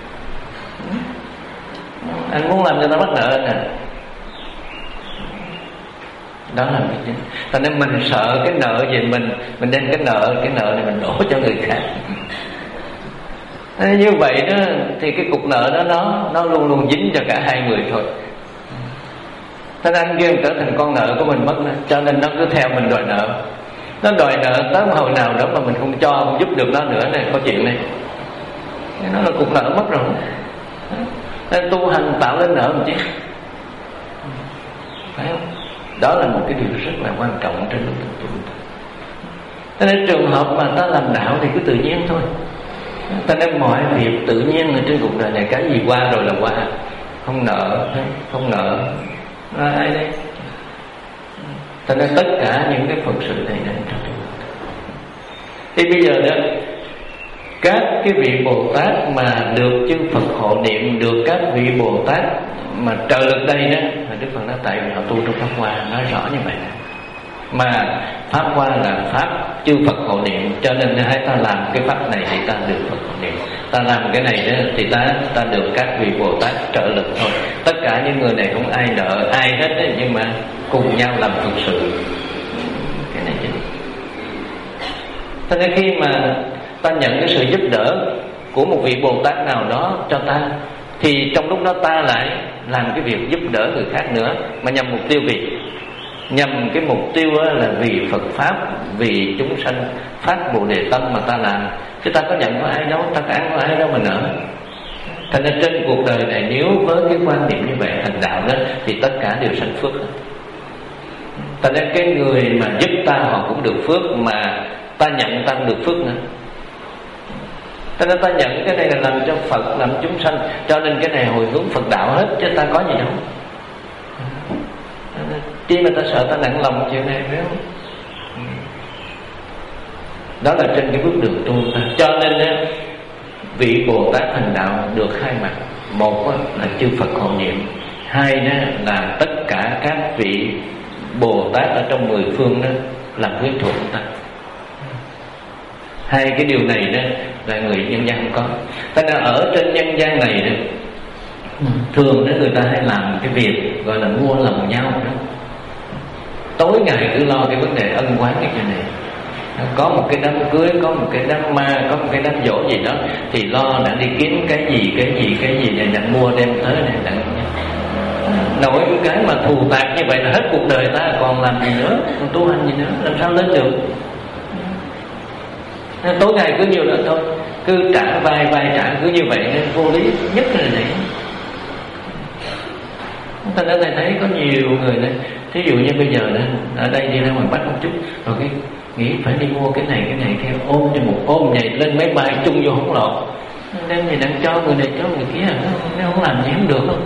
Anh muốn làm cho người ta mắc nợ anh à. Đó là cái chính. Cho nên mình sợ cái nợ về mình, mình đem cái nợ cái nợ này mình đổ cho người khác. Như vậy đó thì cái cục nợ đó nó nó luôn luôn dính cho cả hai người thôi. Thế nên anh kia trở thành con nợ của mình mất nữa. Cho nên nó cứ theo mình đòi nợ. Nó đòi nợ tới hồi nào đó mà mình không cho, không giúp được nó nữa này, có chuyện này. Nó là cục nợ mất rồi. Nên tu hành tạo lên nợ một chứ, phải không? Đó là một cái điều rất là quan trọng trên lúc tu. Cho nên trường hợp mà ta làm đạo thì cứ tự nhiên thôi. Ta nên mọi việc tự nhiên ở trên cuộc đời này, cái gì qua rồi là qua, không nợ, không nợ là ai đây. Cho nên tất cả những cái phận sự này này thì bây giờ đó, các cái vị Bồ Tát mà được chư Phật hộ niệm, được các vị Bồ Tát mà trợ lực đây đó, Đức Phật nói tại vì họ tu trong Pháp Hoa, nói rõ như vậy nè. Mà Pháp Hoa là Pháp chư Phật hộ niệm, cho nên hãy ta làm cái Pháp này thì ta được Phật hộ niệm, ta làm cái này đó thì ta ta được các vị Bồ Tát trợ lực thôi. Tất cả những người này không ai nợ ai hết đấy, nhưng mà cùng nhau làm Phật sự. Cái này chứ. Cho nên khi mà ta nhận cái sự giúp đỡ của một vị Bồ Tát nào đó cho ta, thì trong lúc đó ta lại làm cái việc giúp đỡ người khác nữa, mà nhằm mục tiêu gì? Nhằm cái mục tiêu là vì Phật Pháp, vì chúng sanh, phát Bồ Đề tâm mà ta làm. Chứ ta có nhận có ai đâu, ta có ăn có ai đâu mà nợ. Thành ra trên cuộc đời này nếu với cái quan niệm như vậy hành đạo đó, thì tất cả đều sanh phước. Thành ra cái người mà giúp ta họ cũng được phước, mà ta nhận ta cũng được phước nữa. Cho nên ta nhận cái này là làm cho Phật, làm chúng sanh, cho nên cái này hồi hướng Phật đạo hết, chứ ta có gì đâu. Chi mà ta sợ ta nặng lòng chuyện này phải không? Đó là trên cái bước đường tu ta. Cho nên á, vị Bồ Tát hành đạo được hai mặt. Một là chư Phật hộ niệm, hai là tất cả các vị Bồ Tát ở trong mười phương đó làm quyến thuộc chúng ta. Hai cái điều này đó là người nhân gian không có. Cho nên ở trên nhân gian này đó, thường đó người ta hay làm cái việc gọi là mua lòng nhau đó. Tối ngày cứ lo cái vấn đề ân oán cái chuyện này. Có một cái đám cưới, có một cái đám ma, có một cái đám dỗ gì đó, thì lo đã đi kiếm cái gì, cái gì, cái gì này đặng mua đem tới này đặng. Nổi cái mà thù tạc như vậy là hết cuộc đời ta còn làm gì nữa, còn tu hành gì nữa, làm sao lên được. Tối ngày cứ nhiều lần thôi, cứ trả vai vai trả cứ như vậy nên vô lý nhất là này. Thành ra thầy thấy có nhiều người này, thí dụ như bây giờ đó, ở đây đi ra ngoài Bắc một chút, rồi cái nghĩ phải đi mua cái này cái này theo ôm cho một ôm nhảy lên máy bay chung vô không lọt, nên thì đang cho người này cho người kia, nó không làm gì không được đâu.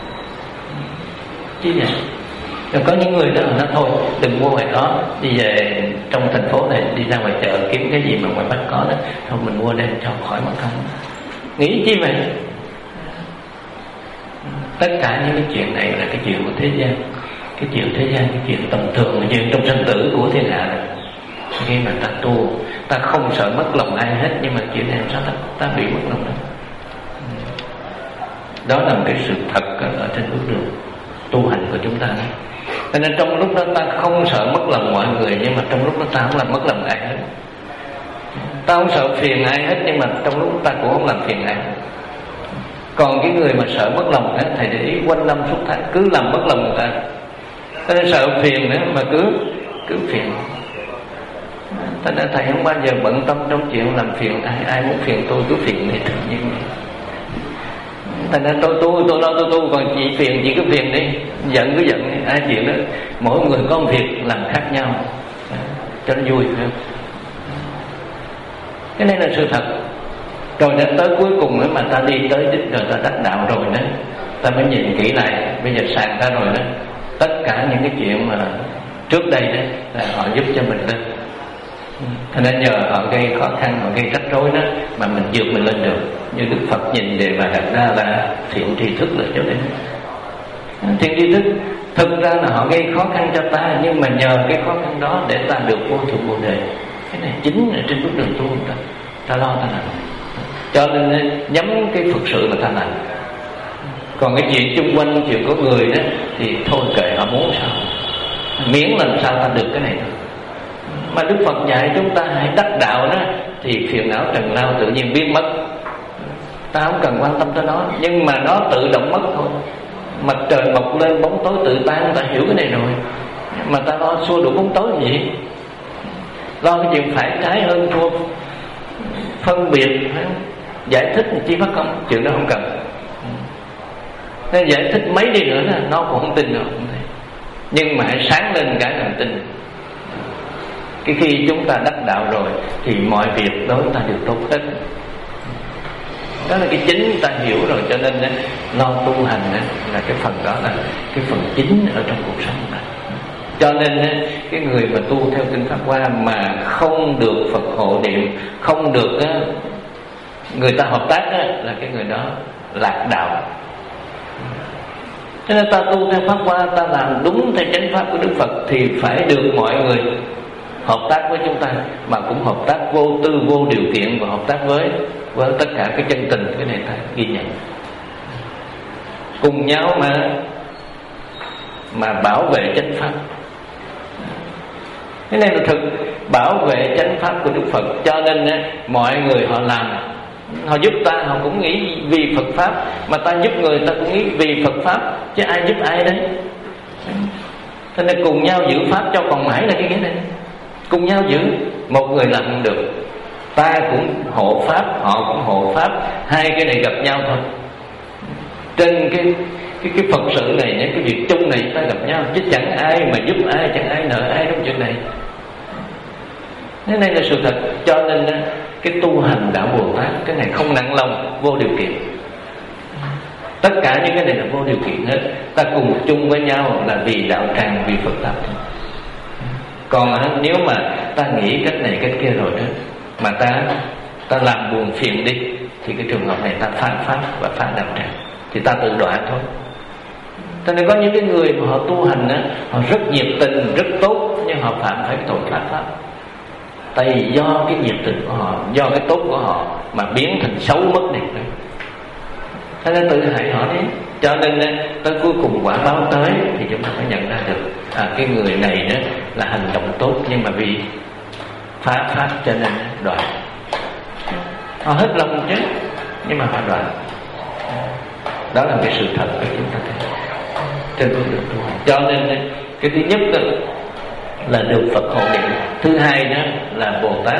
Chứ vậy. Rồi có những người đó là nó thôi đừng mua ngoài đó, đi về trong thành phố này đi ra ngoài chợ kiếm cái gì mà ngoài Bắc có đó, thôi mình mua đem cho khỏi mất công. Nghĩ chi vậy? Tất cả những cái chuyện này là cái chuyện của thế gian, cái chuyện thế gian, cái chuyện tầm thường, cái chuyện trong sanh tử của thiên hạ này. Khi mà ta tu, ta không sợ mất lòng ai hết, nhưng mà chuyện này làm sao ta, ta bị mất lòng đó. Đó là một cái sự thật ở trên bước đường tu hành của chúng ta đó. Cho nên trong lúc đó ta không sợ mất lòng mọi người, nhưng mà trong lúc đó ta không làm mất lòng ai hết. Ta không sợ phiền ai hết, nhưng mà trong lúc ta cũng không làm phiền ai hết. Còn cái người mà sợ mất lòng đó, thầy để ý quanh năm suốt tháng cứ làm mất lòng người ta. Cho nên sợ phiền nữa mà cứ cứ phiền. Cho nên thầy không bao giờ bận tâm trong chuyện làm phiền ai, ai muốn phiền tôi cứ phiền này tự nhiên. Thành ra tôi tu, tôi lo tôi tu, còn chị phiền chị cứ phiền đi, giận cứ giận đi, ai chuyện đó. Mỗi người có một việc làm khác nhau, cho nó vui. Cái này là sự thật. Rồi đến tới cuối cùng nữa mà ta đi tới đích rồi, ta đắc đạo rồi đó, ta mới nhìn kỹ lại. Bây giờ sàng ta rồi đó, tất cả những cái chuyện mà trước đây đó là họ giúp cho mình lên. Thành ra nhờ họ gây khó khăn, họ gây rắc rối đó mà mình vượt mình lên được. Như Đức Phật nhìn Đề Bà Đạt Đa là thiện tri thức là chỗ đấy. Thiện tri thức thực ra là họ gây khó khăn cho ta, nhưng mà nhờ cái khó khăn đó để ta được vô thượng Bồ Đề. Cái này chính là trên bước đường tu ta, ta lo ta làm. Cho nên nhắm cái Phật sự mà ta làm. Còn cái chuyện chung quanh, chuyện của người đó thì thôi kệ họ muốn sao, miễn làm sao ta được cái này thôi. Mà Đức Phật dạy chúng ta hãy đắc đạo đó, thì phiền não trần lao tự nhiên biến mất. Ta không cần quan tâm tới nó, nhưng mà nó tự động mất thôi. Mặt trời mọc lên bóng tối tự tan, ta hiểu cái này rồi. Mà ta lo xua đuổi bóng tối gì? Lo cái chuyện phải trái hơn thua, phân biệt, giải thích chi mất không? Chuyện đó không cần. Nên giải thích mấy đi nữa nó cũng không tin được. Nhưng mà hãy sáng lên cái niềm tin. Cái khi chúng ta đắc đạo rồi thì mọi việc đối ta đều tốt hết. Đó là cái chính ta hiểu rồi, cho nên đó, lo tu hành đó, là cái phần đó là cái phần chính ở trong cuộc sống này. Cho nên đó, cái người mà tu theo kinh Pháp Hoa mà không được Phật hộ niệm, không được đó, người ta hợp tác đó, là cái người đó lạc đạo. Cho nên ta tu theo Pháp Hoa, ta làm đúng theo chánh pháp của Đức Phật thì phải được mọi người hợp tác với chúng ta, mà cũng hợp tác vô tư vô điều kiện, và hợp tác với với tất cả cái chân tình. Cái này ta ghi nhận, cùng nhau mà mà bảo vệ chánh pháp. Cái này là thực bảo vệ chánh pháp của Đức Phật. Cho nên á, mọi người họ làm, họ giúp ta, họ cũng nghĩ vì Phật pháp, mà ta giúp người ta cũng nghĩ vì Phật pháp, chứ ai giúp ai đấy. Cho nên cùng nhau giữ pháp cho còn mãi là cái nghĩa này. Cùng nhau giữ, một người làm không được, ta cũng hộ pháp, họ cũng hộ pháp, hai cái này gặp nhau thôi. Trên cái cái cái Phật sự này, những cái việc chung này ta gặp nhau, chứ chẳng ai mà giúp ai, chẳng ai nợ ai trong chuyện này. Thế này là sự thật. Cho nên cái tu hành đạo Bồ Tát, cái này không nặng lòng, vô điều kiện. Tất cả những cái này là vô điều kiện hết. Ta cùng chung với nhau là vì đạo tràng, vì Phật pháp. Còn nếu mà ta nghĩ cách này cách kia rồi đó, mà ta ta làm buồn phiền đi, thì cái trường hợp này ta phá pháp và phá đạo tràng, thì ta tự đoạn thôi. Cho nên có những cái người mà họ tu hành á, họ rất nhiệt tình, rất tốt, nhưng họ phạm phải cái tội phá pháp. Tại vì do cái nhiệt tình của họ, do cái tốt của họ mà biến thành xấu mất đi. Cho nên tự hại họ đấy. Cho nên tới cuối cùng quả báo tới thì chúng ta phải nhận ra được, à, cái người này đó là hành động tốt, nhưng mà vì phá pháp cho nên đoạn. Họ hết lòng chứ, nhưng mà họ đoạn. Đó là cái sự thật của chúng ta thấy trên con đường tu hành. Cho nên cái thứ nhất đó là được Phật hộ niệm, thứ hai đó là Bồ Tát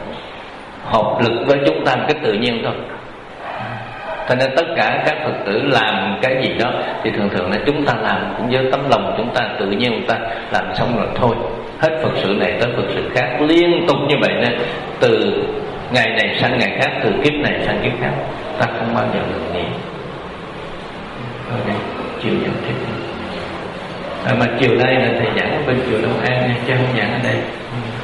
hợp lực với chúng ta một cách tự nhiên thôi. Cho nên tất cả các Phật tử làm cái gì đó thì thường thường là chúng ta làm cũng với tấm lòng chúng ta, tự nhiên chúng ta làm xong rồi thôi. Hết Phật sự này tới Phật sự khác, liên tục như vậy nên từ ngày này sang ngày khác, từ kiếp này sang kiếp khác, ta không bao giờ ngừng nghỉ. Rồi đây, chiều dẫn tiếp. À, mà chiều nay là thầy giảng ở bên chùa Long An, chứ không giảng ở đây.